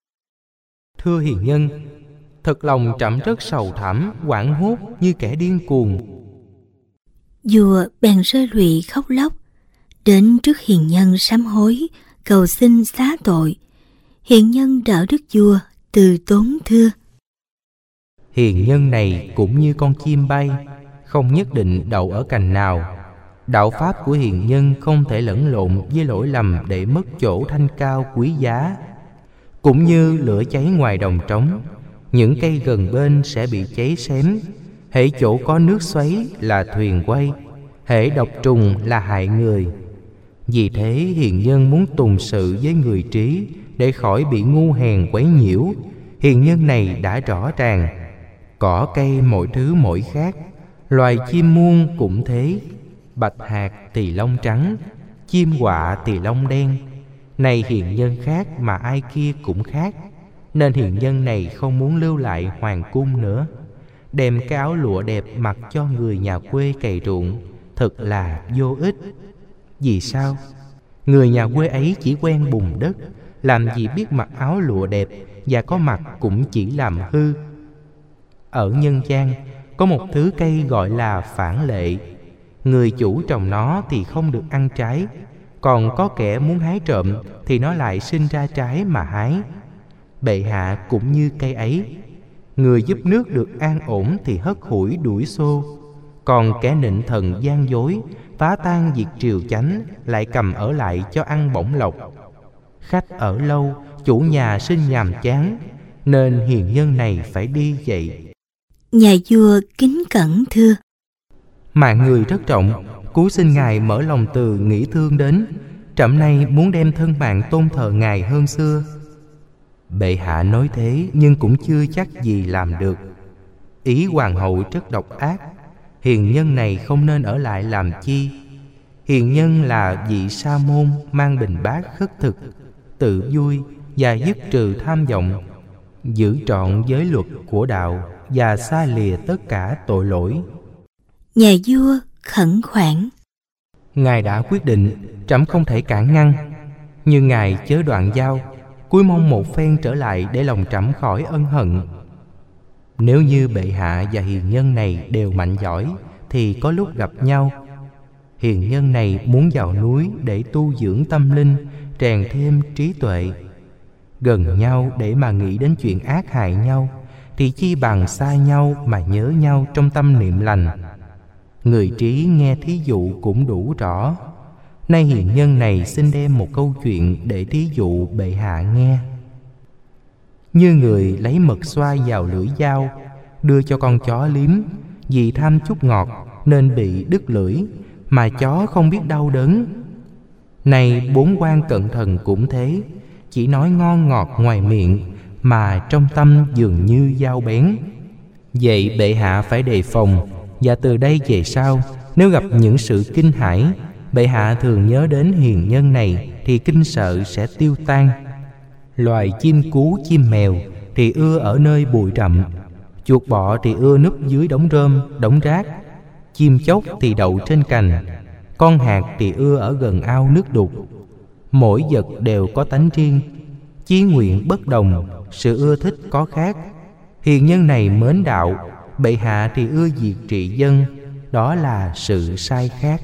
Thưa hiền nhân, thật lòng trẫm rất sầu thảm, hoảng hốt như kẻ điên cuồng. Vua bèn rơi lụy khóc lóc, đến trước hiền nhân sám hối, cầu xin xá tội. Hiền nhân đỡ đức vua, từ tốn thưa: Hiền nhân này cũng như con chim bay, không nhất định đậu ở cành nào. Đạo pháp của hiền nhân không thể lẫn lộn với lỗi lầm để mất chỗ thanh cao quý giá. Cũng như lửa cháy ngoài đồng trống, những cây gần bên sẽ bị cháy xém. Hễ chỗ có nước xoáy là thuyền quay, hễ độc trùng là hại người. Vì thế hiền nhân muốn tùng sự với người trí để khỏi bị ngu hèn quấy nhiễu. Hiền nhân này đã rõ ràng. Cỏ cây mọi thứ mỗi khác, loài chim muôn cũng thế. Bạch hạc thì lông trắng, chim quạ thì lông đen. Này hiền nhân khác mà ai kia cũng khác, nên hiền nhân này không muốn lưu lại hoàng cung nữa, đem cái áo lụa đẹp mặc cho người nhà quê cày ruộng, thật là vô ích. Vì sao? Người nhà quê ấy chỉ quen bùn đất, làm gì biết mặc áo lụa đẹp, và có mặc cũng chỉ làm hư. Ở nhân gian có một thứ cây gọi là phản lệ. Người chủ trồng nó thì không được ăn trái, còn có kẻ muốn hái trộm thì nó lại sinh ra trái mà hái. Bệ hạ cũng như cây ấy. Người giúp nước được an ổn thì hất hủi đuổi xô, còn kẻ nịnh thần gian dối, phá tan việc triều chánh, lại cầm ở lại cho ăn bổng lộc. Khách ở lâu, chủ nhà sinh nhàm chán, nên hiền nhân này phải đi vậy. Nhà vua kính cẩn thưa: Mạng người rất trọng, cú xin ngài mở lòng từ nghĩ thương đến. Trẫm nay muốn đem thân mạng tôn thờ ngài hơn xưa. Bệ hạ nói thế nhưng cũng chưa chắc gì làm được. Ý hoàng hậu rất độc ác, hiền nhân này không nên ở lại làm chi. Hiền nhân là vị sa môn mang bình bát khất thực, tự vui và dứt trừ tham vọng, giữ trọn giới luật của đạo và xa lìa tất cả tội lỗi. Nhà vua khẩn khoản: Ngài đã quyết định, trẫm không thể cản ngăn, nhưng ngài chớ đoạn giao, cúi mong một phen trở lại để lòng trẫm khỏi ân hận. Nếu như bệ hạ và hiền nhân này đều mạnh giỏi thì có lúc gặp nhau. Hiền nhân này muốn vào núi để tu dưỡng tâm linh, rèn thêm trí tuệ. Gần nhau để mà nghĩ đến chuyện ác hại nhau, thì chi bằng xa nhau mà nhớ nhau trong tâm niệm lành. Người trí nghe thí dụ cũng đủ rõ. Nay hiền nhân này xin đem một câu chuyện để thí dụ bệ hạ nghe. Như người lấy mật xoa vào lưỡi dao, đưa cho con chó liếm, vì tham chút ngọt nên bị đứt lưỡi, mà chó không biết đau đớn. Này bốn quan cận thần cũng thế, chỉ nói ngon ngọt ngoài miệng, mà trong tâm dường như dao bén. Vậy bệ hạ phải đề phòng, và từ đây về sau, nếu gặp những sự kinh hãi, bệ hạ thường nhớ đến hiền nhân này thì kinh sợ sẽ tiêu tan. Loài chim cú, chim mèo thì ưa ở nơi bụi rậm, chuột bọ thì ưa núp dưới đống rơm, đống rác, chim chóc thì đậu trên cành, con hạt thì ưa ở gần ao nước đục. Mỗi vật đều có tánh riêng, chí nguyện bất đồng, sự ưa thích có khác. Hiền nhân này mến đạo, bệ hạ thì ưa diệt trị dân, đó là sự sai khác.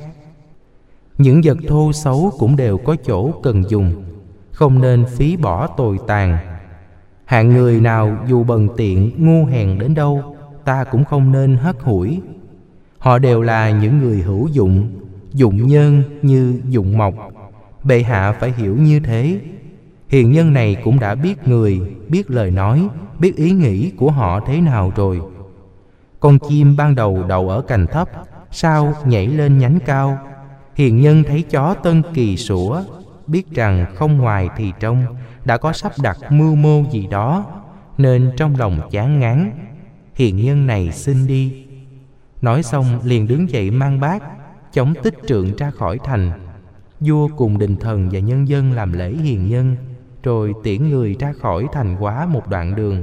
Những vật thô xấu cũng đều có chỗ cần dùng, không nên phí bỏ tồi tàn. Hạng người nào dù bần tiện ngu hèn đến đâu, ta cũng không nên hất hủi. Họ đều là những người hữu dụng, dụng nhân như dụng mộc. Bệ hạ phải hiểu như thế. Hiền nhân này cũng đã biết người, biết lời nói, biết ý nghĩ của họ thế nào rồi. Con chim ban đầu đậu ở cành thấp, sau nhảy lên nhánh cao. Hiền nhân thấy chó tân kỳ sủa, biết rằng không ngoài thì trong đã có sắp đặt mưu mô gì đó, nên trong lòng chán ngán. Hiền nhân này xin đi. Nói xong liền đứng dậy mang bát, chống tích trượng ra khỏi thành. Vua cùng đình thần và nhân dân làm lễ hiền nhân, rồi tiễn người ra khỏi thành quá một đoạn đường.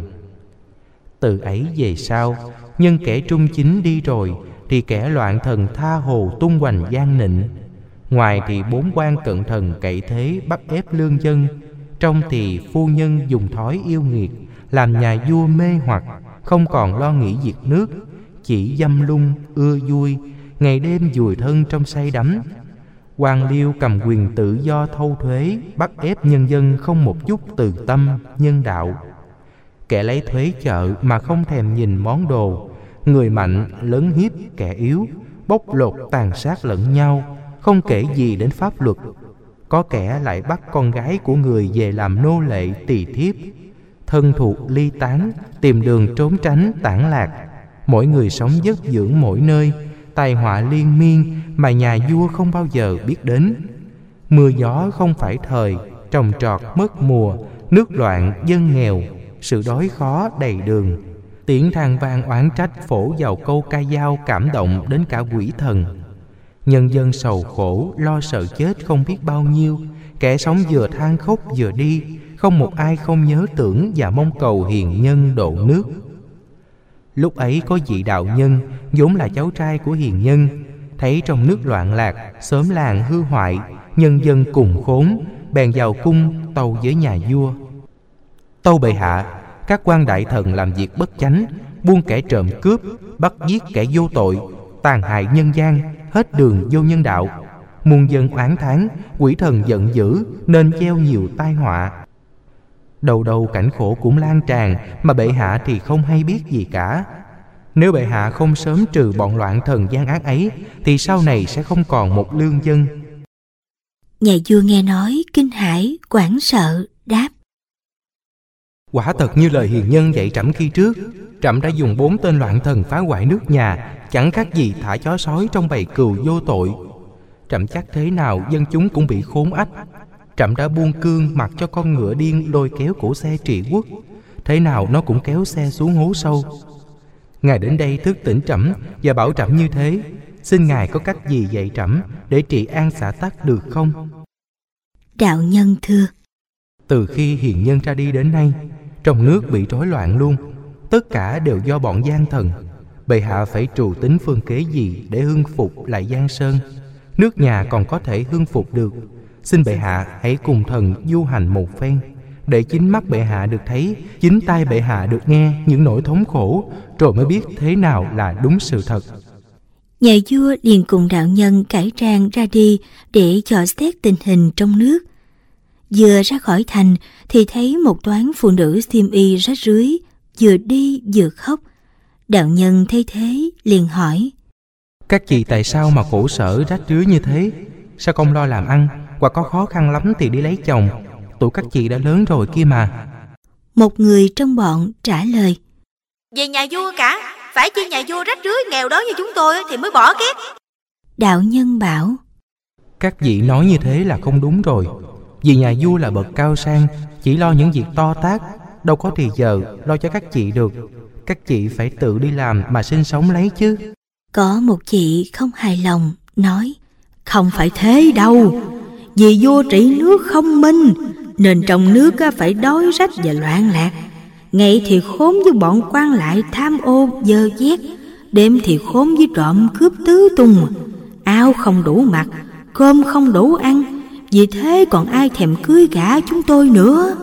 Từ ấy về sau, nhân kẻ trung chính đi rồi, thì kẻ loạn thần tha hồ tung hoành gian nịnh. Ngoài thì bốn quan cận thần cậy thế bắt ép lương dân, trong thì phu nhân dùng thói yêu nghiệt, làm nhà vua mê hoặc, không còn lo nghĩ việc nước, chỉ dâm lung ưa vui, ngày đêm vùi thân trong say đắm. Quan liêu cầm quyền tự do thâu thuế, bắt ép nhân dân không một chút từ tâm nhân đạo. Kẻ lấy thuế chợ mà không thèm nhìn món đồ, người mạnh lấn hiếp kẻ yếu, bóc lột tàn sát lẫn nhau, không kể gì đến pháp luật. Có kẻ lại bắt con gái của người về làm nô lệ tỳ thiếp. Thân thuộc ly tán, tìm đường trốn tránh tản lạc. Mỗi người sống vất vưởng mỗi nơi, tai họa liên miên, mà nhà vua không bao giờ biết đến. Mưa gió không phải thời, trồng trọt mất mùa, nước loạn dân nghèo, sự đói khó đầy đường. Tiếng than vang oán trách phổ vào câu ca dao cảm động đến cả quỷ thần. Nhân dân sầu khổ, lo sợ chết không biết bao nhiêu. Kẻ sống vừa than khóc vừa đi, không một ai không nhớ tưởng và mong cầu hiền nhân độ nước. Lúc ấy có vị đạo nhân, vốn là cháu trai của hiền nhân, thấy trong nước loạn lạc, xóm làng hư hoại, nhân dân cùng khốn, bèn vào cung tâu với nhà vua. Tâu bệ hạ, các quan đại thần làm việc bất chánh, buôn kẻ trộm cướp, bắt giết kẻ vô tội, tàn hại nhân gian, hết đường vô nhân đạo. Muôn dân oán thán, quỷ thần giận dữ nên gieo nhiều tai họa. Đầu đầu cảnh khổ cũng lan tràn, mà bệ hạ thì không hay biết gì cả. Nếu bệ hạ không sớm trừ bọn loạn thần gian ác ấy, thì sau này sẽ không còn một lương dân. Nhà vua nghe nói kinh hãi, hoảng sợ, đáp: Quả thật như lời hiền nhân dạy trẫm khi trước. Trẫm đã dùng bốn tên loạn thần phá hoại nước nhà, chẳng khác gì thả chó sói trong bầy cừu vô tội. Trẫm chắc thế nào dân chúng cũng bị khốn ách. Trẫm đã buông cương mặc cho con ngựa điên lôi kéo cổ xe trị quốc, thế nào nó cũng kéo xe xuống hố sâu. Ngài đến đây thức tỉnh trẫm và bảo trẫm như thế, xin ngài có cách gì dạy trẫm để trị an xã tắc được không? Đạo nhân thưa: Từ khi hiền nhân ra đi đến nay, trong nước bị rối loạn luôn, tất cả đều do bọn gian thần. Bệ hạ phải trù tính phương kế gì để hưng phục lại Giang Sơn, nước nhà còn có thể hưng phục được. Xin bệ hạ hãy cùng thần du hành một phen, để chính mắt bệ hạ được thấy, chính tai bệ hạ được nghe những nỗi thống khổ, rồi mới biết thế nào là đúng sự thật. Nhà vua liền cùng đạo nhân cải trang ra đi để dò xét tình hình trong nước. Vừa ra khỏi thành thì thấy một toán phụ nữ xiêm y rách rưới, vừa đi vừa khóc. Đạo nhân thấy thế liền hỏi: Các chị tại sao mà khổ sở rách rưới như thế? Sao không lo làm ăn, hoặc có khó khăn lắm thì đi lấy chồng? Tụi các chị đã lớn rồi kia mà. Một người trong bọn trả lời: Về nhà vua cả, phải chi nhà vua rách rưới nghèo đói như chúng tôi thì mới bỏ ghét. Đạo nhân bảo: Các vị nói như thế là không đúng rồi. Vì nhà vua là bậc cao sang, chỉ lo những việc to tát, đâu có thì giờ lo cho các chị được. Các chị phải tự đi làm mà sinh sống lấy chứ. Có một chị không hài lòng nói: Không phải thế đâu. Vì vua trị nước không minh, nên trong nước phải đói rách và loạn lạc. Ngày thì khốn với bọn quan lại tham ô dơ vét, đêm thì khốn với trộm cướp tứ tung. Áo không đủ mặc, cơm không đủ ăn, vì thế còn ai thèm cưới gả chúng tôi nữa.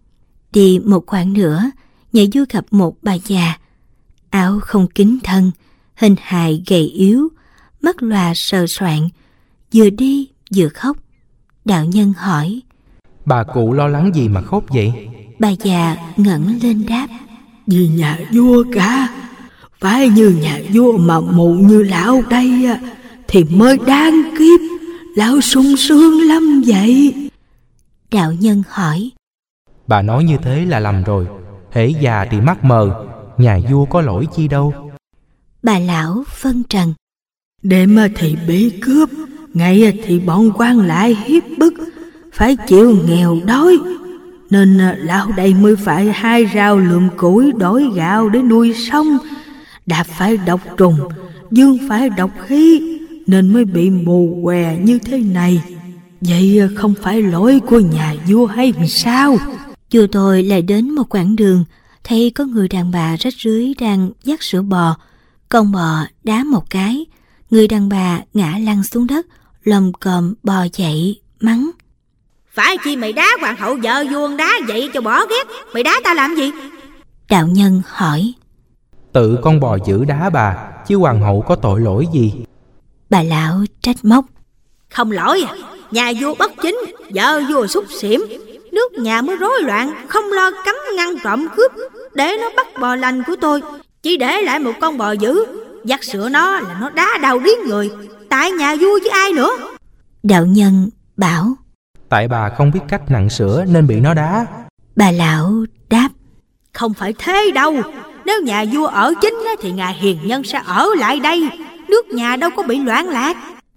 Đi một quãng nữa, nhà vua gặp một bà già, áo không kín thân, hình hài gầy yếu, mắt lòa sờ soạng, vừa đi vừa khóc. Đạo nhân hỏi: Bà cụ lo lắng gì mà khóc vậy? Bà già ngẩng lên đáp: Vì nhà vua cả. Phải như nhà vua mà mù như lão đây thì mới đáng kiếp. Lão sung sướng lắm vậy. Đạo nhân hỏi: Bà nói như thế là lầm rồi. Hễ già thì mắt mờ, nhà vua có lỗi chi đâu. Bà lão phân trần: Đêm thì bị cướp, ngày thì bọn quan lại hiếp bức, phải chịu nghèo đói, nên lão đây mới phải hai rau lượm củi đổi gạo để nuôi sống. Đạp phải độc trùng, dương phải độc khí, nên mới bị mù què như thế này. Vậy không phải lỗi của nhà vua hay sao? Vua tôi lại đến một quãng đường, thấy có người đàn bà rách rưới đang dắt sữa bò. Con bò đá một cái, người đàn bà ngã lăn xuống đất, lồm cồm bò dậy mắng: Phải chi mày đá hoàng hậu vợ vua đá vậy cho bỏ ghét? Mày đá ta làm gì? Đạo nhân hỏi: Tự con bò giữ đá bà, chứ hoàng hậu có tội lỗi gì? Bà lão trách móc: Không lỗi à, nhà vua bất chính, vợ vua xúc xỉm, nước nhà mới rối loạn, không lo cấm ngăn trộm cướp, để nó bắt bò lành của tôi, chỉ để lại một con bò dữ, dắt sữa nó là nó đá đầu điếng người. Tại nhà vua chứ ai nữa? Đạo nhân bảo: Tại bà không biết cách nặng sữa nên bị nó đá. Bà lão đáp: Không phải thế đâu. Nếu nhà vua ở chính thì ngài hiền nhân sẽ ở lại đây, nước nhà đâu có bị loạn lạc.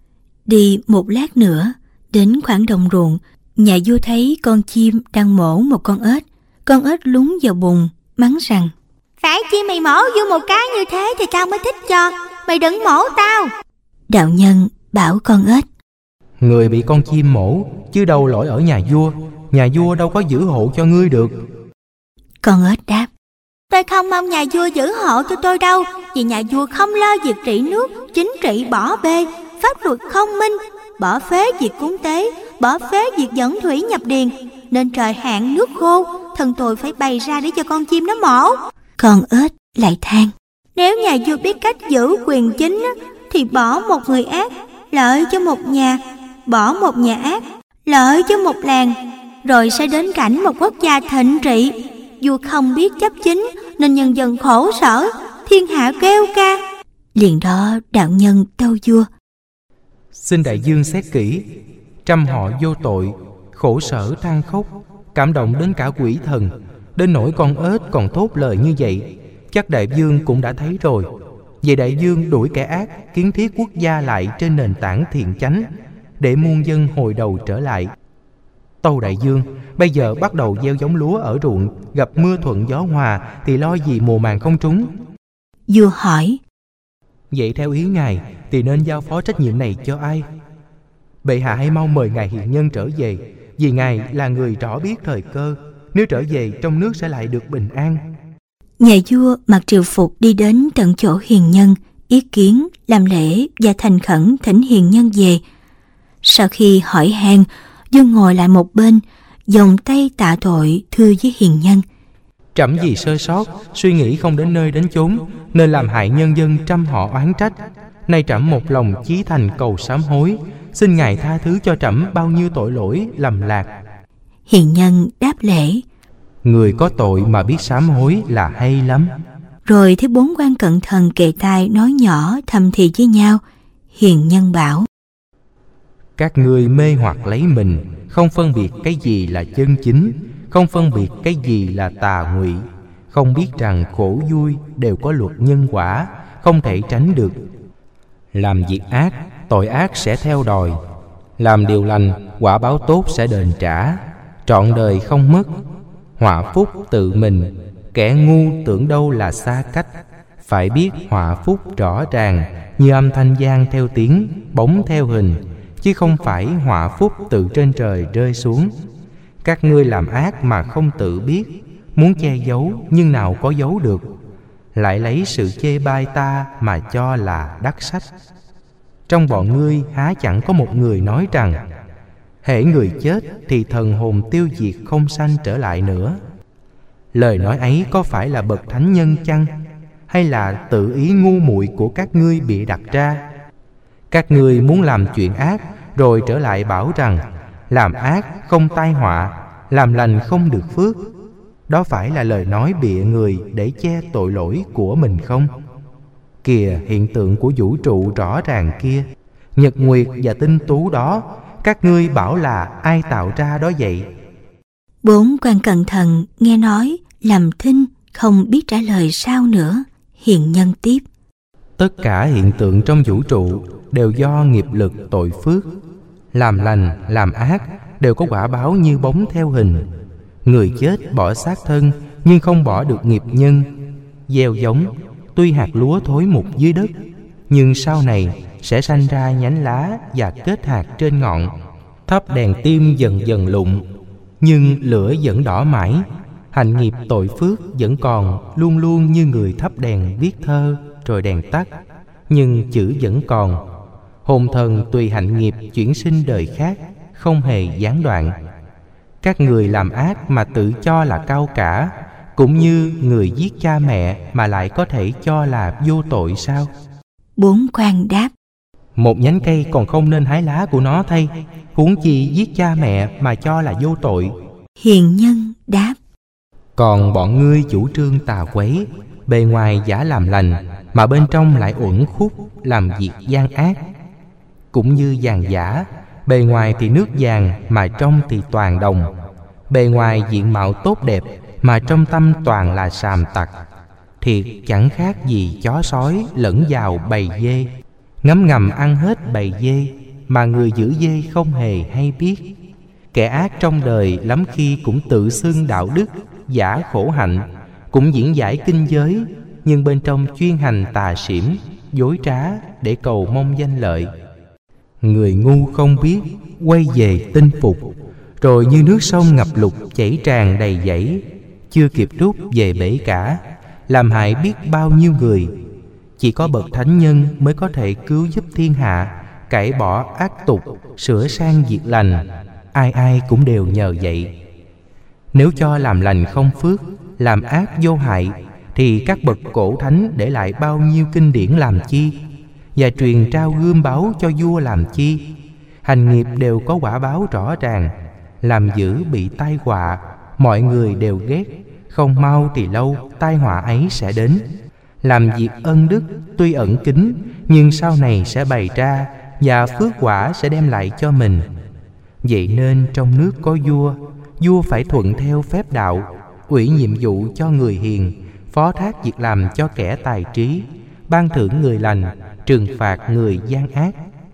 Đi một lát nữa, đến khoảng đồng ruộng, nhà vua thấy con chim đang mổ một con ếch. Con ếch lún vào bùn, mắng rằng: Phải chi mày mổ vô một cái như thế thì tao mới thích cho, mày đừng mổ tao. Đạo nhân bảo con ếch: Người bị con chim mổ, chứ đâu lỗi ở nhà vua. Nhà vua đâu có giữ hộ cho ngươi được. Con ếch đáp: Tôi không mong nhà vua giữ hộ cho tôi đâu, vì nhà vua không lo việc trị nước, chính trị bỏ bê, pháp luật không minh, bỏ phế việc cúng tế, bỏ phế việc dẫn thủy nhập điền, nên trời hạn nước khô, thần tôi phải bày ra để cho con chim nó mổ. Con ếch lại than: Nếu nhà vua biết cách giữ quyền chính thì bỏ một người ác, lợi cho một nhà, bỏ một nhà ác, lợi cho một làng, rồi sẽ đến cảnh một quốc gia thịnh trị. Vua không biết chấp chính nên nhân dân khổ sở, thiên hạ kêu ca. Liền đó đạo nhân tâu vua: Xin đại dương xét kỹ, trăm họ vô tội, khổ sở than khóc, cảm động đến cả quỷ thần. Đến nỗi con ếch còn tốt lời như vậy, chắc đại dương cũng đã thấy rồi. Vậy đại dương đuổi kẻ ác, kiến thiết quốc gia lại trên nền tảng thiện chánh, để muôn dân hồi đầu trở lại. Tâu đại dương, bây giờ bắt đầu gieo giống lúa ở ruộng, gặp mưa thuận gió hòa thì lo gì mùa màng không trúng. Vua hỏi: Vậy theo ý ngài thì nên giao phó trách nhiệm này cho ai? Bệ hạ hãy mau mời ngài hiền nhân trở về, vì ngài là người rõ biết thời cơ. Nếu trở về, trong nước sẽ lại được bình an. Nhà vua mặc triều phục đi đến tận chỗ hiền nhân, ý kiến, làm lễ và thành khẩn thỉnh hiền nhân về. Sau khi hỏi han, vua ngồi lại một bên, vòng tay tạ tội thưa với hiền nhân: Trẫm vì sơ sót, suy nghĩ không đến nơi đến chốn, nên làm hại nhân dân trăm họ oán trách. Nay trẫm một lòng chí thành cầu sám hối, xin ngài tha thứ cho trẫm bao nhiêu tội lỗi lầm lạc. Hiền nhân đáp lễ: Người có tội mà biết sám hối là hay lắm. Rồi thấy bốn quan cận thần kề tai nói nhỏ thầm thì với nhau. Hiền nhân bảo: Các ngươi mê hoặc lấy mình, không phân biệt cái gì là chân chính, không phân biệt cái gì là tà ngụy, không biết rằng khổ vui đều có luật nhân quả, không thể tránh được. Làm việc ác, tội ác sẽ theo đòi. Làm điều lành, quả báo tốt sẽ đền trả, trọn đời không mất. Họa phúc tự mình, kẻ ngu tưởng đâu là xa cách. Phải biết họa phúc rõ ràng, như âm thanh vang theo tiếng, bóng theo hình, chứ không phải họa phúc từ trên trời rơi xuống. Các ngươi làm ác mà không tự biết, muốn che giấu nhưng nào có giấu được, lại lấy sự chê bai ta mà cho là đắc sách. Trong bọn ngươi há chẳng có một người nói rằng hễ người chết thì thần hồn tiêu diệt không sanh trở lại nữa. Lời nói ấy có phải là bậc thánh nhân chăng, hay là tự ý ngu muội của các ngươi bịa đặt ra? Các ngươi muốn làm chuyện ác rồi trở lại bảo rằng làm ác không tai họa, làm lành không được phước. Đó phải là lời nói bịa người để che tội lỗi của mình không? Kìa hiện tượng của vũ trụ rõ ràng kia, nhật nguyệt và tinh tú đó, các ngươi bảo là ai tạo ra đó vậy? Bốn quan cận thần nghe nói làm thinh, không biết trả lời sao nữa. Hiền nhân tiếp: Tất cả hiện tượng trong vũ trụ đều do nghiệp lực tội phước. Làm lành, làm ác đều có quả báo như bóng theo hình. Người chết bỏ xác thân nhưng không bỏ được nghiệp nhân. Gieo giống, tuy hạt lúa thối mục dưới đất, nhưng sau này sẽ sanh ra nhánh lá và kết hạt trên ngọn. Thắp đèn tim dần dần lụng, nhưng lửa vẫn đỏ mãi. Hành nghiệp tội phước vẫn còn, luôn luôn như người thắp đèn viết thơ rồi đèn tắt, nhưng chữ vẫn còn. Hồn thần tùy hạnh nghiệp chuyển sinh đời khác, không hề gián đoạn. Các người làm ác mà tự cho là cao cả, cũng như người giết cha mẹ mà lại có thể cho là vô tội sao? Bốn quan đáp: Một nhánh cây còn không nên hái lá của nó thay, huống chi giết cha mẹ mà cho là vô tội. Hiền nhân đáp: Còn bọn ngươi chủ trương tà quấy, bề ngoài giả làm lành mà bên trong lại uẩn khúc làm việc gian ác. Cũng như vàng giả, bề ngoài thì nước vàng mà trong thì toàn đồng. Bề ngoài diện mạo tốt đẹp mà trong tâm toàn là sàm tặc. Thiệt chẳng khác gì chó sói lẫn vào bầy dê, ngấm ngầm ăn hết bầy dê. mà người giữ dê không hề hay biết. Kẻ ác trong đời lắm khi cũng tự xưng đạo đức, giả khổ hạnh, cũng diễn giải kinh giới, nhưng bên trong chuyên hành tà xỉm, dối trá để cầu mong danh lợi. Người ngu không biết, quay về tinh phục, rồi như nước sông ngập lụt chảy tràn đầy dãy, chưa kịp rút về bể cả, làm hại biết bao nhiêu người. Chỉ có bậc thánh nhân mới có thể cứu giúp thiên hạ, cải bỏ ác tục, sửa sang việc lành. Ai ai cũng đều nhờ vậy. Nếu cho làm lành không phước, làm ác vô hại, thì các bậc cổ thánh để lại bao nhiêu kinh điển làm chi, và truyền trao gươm báo cho vua làm chi. Hành nghiệp đều có quả báo rõ ràng, làm dữ bị tai họa, mọi người đều ghét, không mau thì lâu tai họa ấy sẽ đến. Làm việc ân đức tuy ẩn kín, nhưng sau này sẽ bày ra, và phước quả sẽ đem lại cho mình. Vậy nên trong nước có vua, vua phải thuận theo phép đạo, ủy nhiệm vụ cho người hiền, phó thác việc làm cho kẻ tài trí, ban thưởng người lành, trừng phạt người gian ác.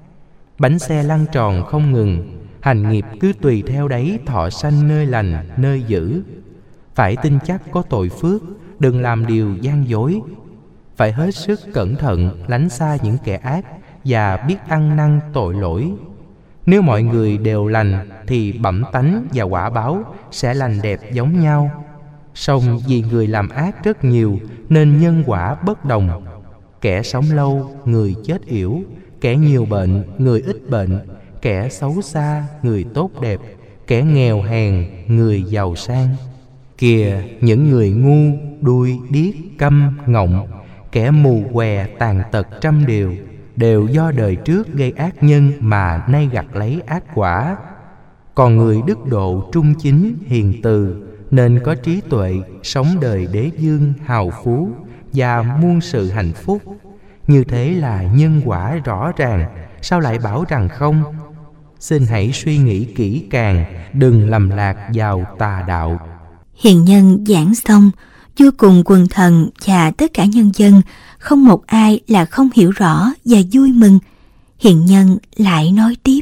Bánh xe lăn tròn không ngừng, hành nghiệp cứ tùy theo đấy thọ sanh nơi lành, nơi dữ. Phải tin chắc có tội phước, đừng làm điều gian dối. Phải hết sức cẩn thận, lánh xa những kẻ ác, và biết ăn năn tội lỗi. Nếu mọi người đều lành, thì bẩm tánh và quả báo sẽ lành đẹp giống nhau. Song vì người làm ác rất nhiều, nên nhân quả bất đồng. Kẻ sống lâu, người chết yểu; kẻ nhiều bệnh, người ít bệnh; kẻ xấu xa, người tốt đẹp; kẻ nghèo hèn, người giàu sang. Kìa, những người ngu, đuôi, điếc, câm, ngọng, kẻ mù què, tàn tật trăm điều, đều do đời trước gây ác nhân mà nay gặt lấy ác quả. Còn người đức độ, trung chính, hiền từ, nên có trí tuệ, sống đời đế dương, hào phú và muôn sự hạnh phúc. Như thế là nhân quả rõ ràng, sao lại bảo rằng không? Xin hãy suy nghĩ kỹ càng, đừng lầm lạc vào tà đạo. Hiền nhân giảng xong, vua cùng quần thần và tất cả nhân dân không một ai là không hiểu rõ và vui mừng. Hiền nhân lại nói tiếp: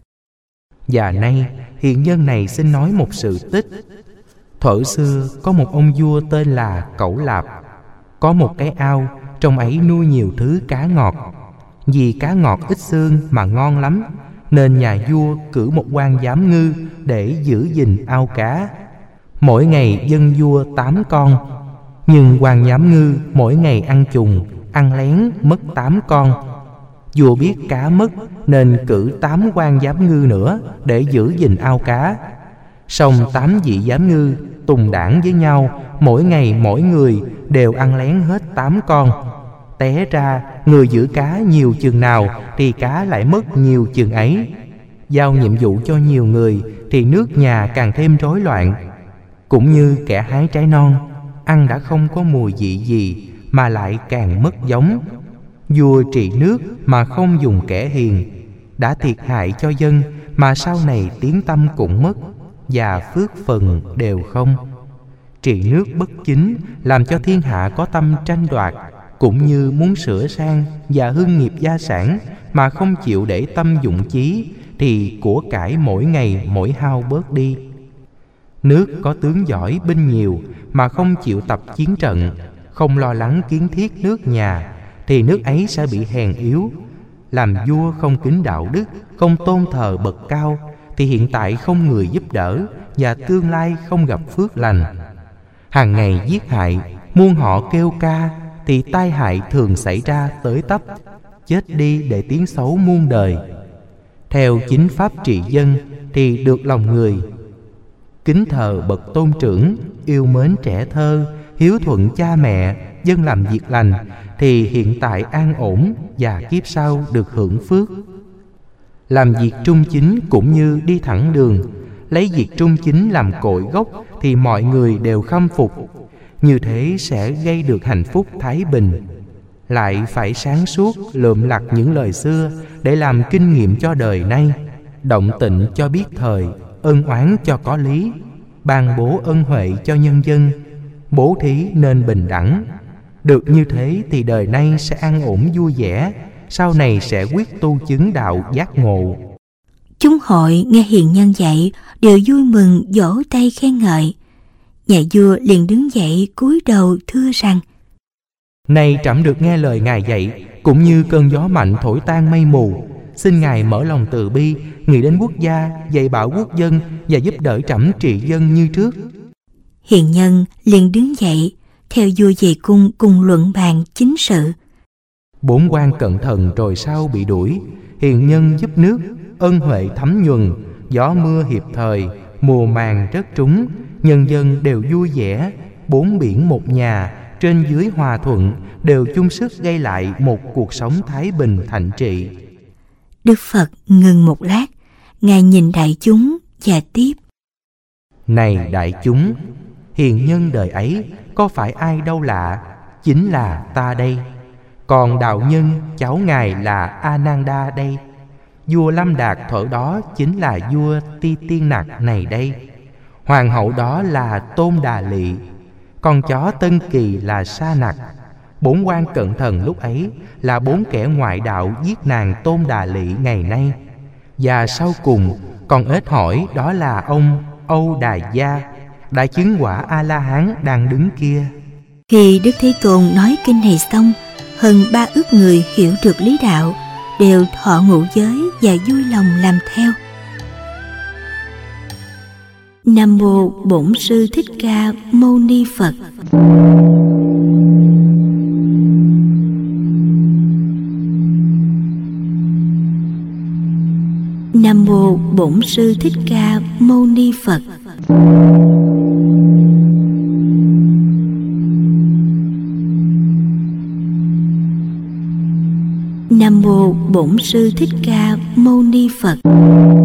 Và nay hiền nhân này xin nói một sự tích. Thuở xưa có một ông vua tên là Cẩu Lạp. Có một cái ao, trong ấy nuôi nhiều thứ cá ngọt. Vì cá ngọt ít xương mà ngon lắm, nên nhà vua cử một quan giám ngư để giữ gìn ao cá. Mỗi ngày dâng vua tám con, nhưng quan giám ngư mỗi ngày ăn trùng, ăn lén mất tám con. Vua biết cá mất nên cử tám quan giám ngư nữa để giữ gìn ao cá. Song tám vị giám ngư tùng đảng với nhau, mỗi ngày mỗi người đều ăn lén hết tám con. Té ra người giữ cá nhiều chừng nào thì cá lại mất nhiều chừng ấy. Giao nhiệm vụ cho nhiều người thì nước nhà càng thêm rối loạn. Cũng như kẻ hái trái non, ăn đã không có mùi vị gì mà lại càng mất giống. Vua trị nước mà không dùng kẻ hiền, đã thiệt hại cho dân mà sau này tiếng tăm cũng mất, và phước phần đều không. Trị nước bất chính, làm cho thiên hạ có tâm tranh đoạt, cũng như muốn sửa sang và hưng nghiệp gia sản mà không chịu để tâm dụng chí, thì của cải mỗi ngày mỗi hao bớt đi. Nước có tướng giỏi binh nhiều mà không chịu tập chiến trận, không lo lắng kiến thiết nước nhà, thì nước ấy sẽ bị hèn yếu. Làm vua không kính đạo đức, không tôn thờ bậc cao, thì hiện tại không người giúp đỡ, và tương lai không gặp phước lành. Hàng ngày giết hại, muôn họ kêu ca, thì tai hại thường xảy ra tới tấp, chết đi để tiếng xấu muôn đời. Theo chính pháp trị dân thì được lòng người. Kính thờ bậc tôn trưởng, yêu mến trẻ thơ, hiếu thuận cha mẹ, dân làm việc lành, thì hiện tại an ổn và kiếp sau được hưởng phước. Làm việc trung chính cũng như đi thẳng đường, lấy việc trung chính làm cội gốc thì mọi người đều khâm phục. Như thế sẽ gây được hạnh phúc thái bình. Lại phải sáng suốt lượm lặt những lời xưa để làm kinh nghiệm cho đời nay, động tịnh cho biết thời, ân oán cho có lý, ban bố ân huệ cho nhân dân, bố thí nên bình đẳng. Được như thế thì đời nay sẽ an ổn vui vẻ, sau này sẽ quyết tu chứng đạo giác ngộ. Chúng hội nghe hiền nhân dạy đều vui mừng vỗ tay khen ngợi. Nhà vua liền đứng dậy cúi đầu thưa rằng: Này trẫm được nghe lời ngài dạy, cũng như cơn gió mạnh thổi tan mây mù. Xin ngài mở lòng từ bi, nghĩ đến quốc gia, dạy bảo quốc dân và giúp đỡ trẫm trị dân như trước. Hiền nhân liền đứng dậy, theo vua về cung cùng luận bàn chính sự. Bốn quan cẩn thận rồi sau bị đuổi. Hiền nhân giúp nước, ân huệ thấm nhuần, gió mưa hiệp thời, mùa màng rất trúng, nhân dân đều vui vẻ, bốn biển một nhà, trên dưới hòa thuận, đều chung sức gây lại một cuộc sống thái bình thạnh trị. Đức Phật ngừng một lát, ngài nhìn đại chúng và tiếp: Này đại chúng, hiền nhân đời ấy có phải ai đâu lạ, chính là ta đây. Còn đạo nhân cháu ngài là Ananda đây. Vua Lâm Đạt thuở đó chính là vua Ti Tiên Nặc này đây. Hoàng hậu đó là Tôn Đà Lị. Con chó Tân Kỳ là Sa Nặc. Bốn quan cận thần lúc ấy là bốn kẻ ngoại đạo giết nàng Tôn Đà Lị ngày nay. Và sau cùng còn ếch hỏi đó là ông Âu Đà Gia, đã chứng quả A-la-hán đang đứng kia. Khi Đức Thế Tôn nói kinh này xong, hơn ba ức người hiểu được lý đạo, đều thọ ngũ giới và vui lòng làm theo. Nam mô Bổn Sư Thích Ca Mâu Ni Phật. Nam mô Bổn Sư Thích Ca Mâu Ni Phật. Nam mô Bổn Sư Thích Ca Mâu Ni Phật.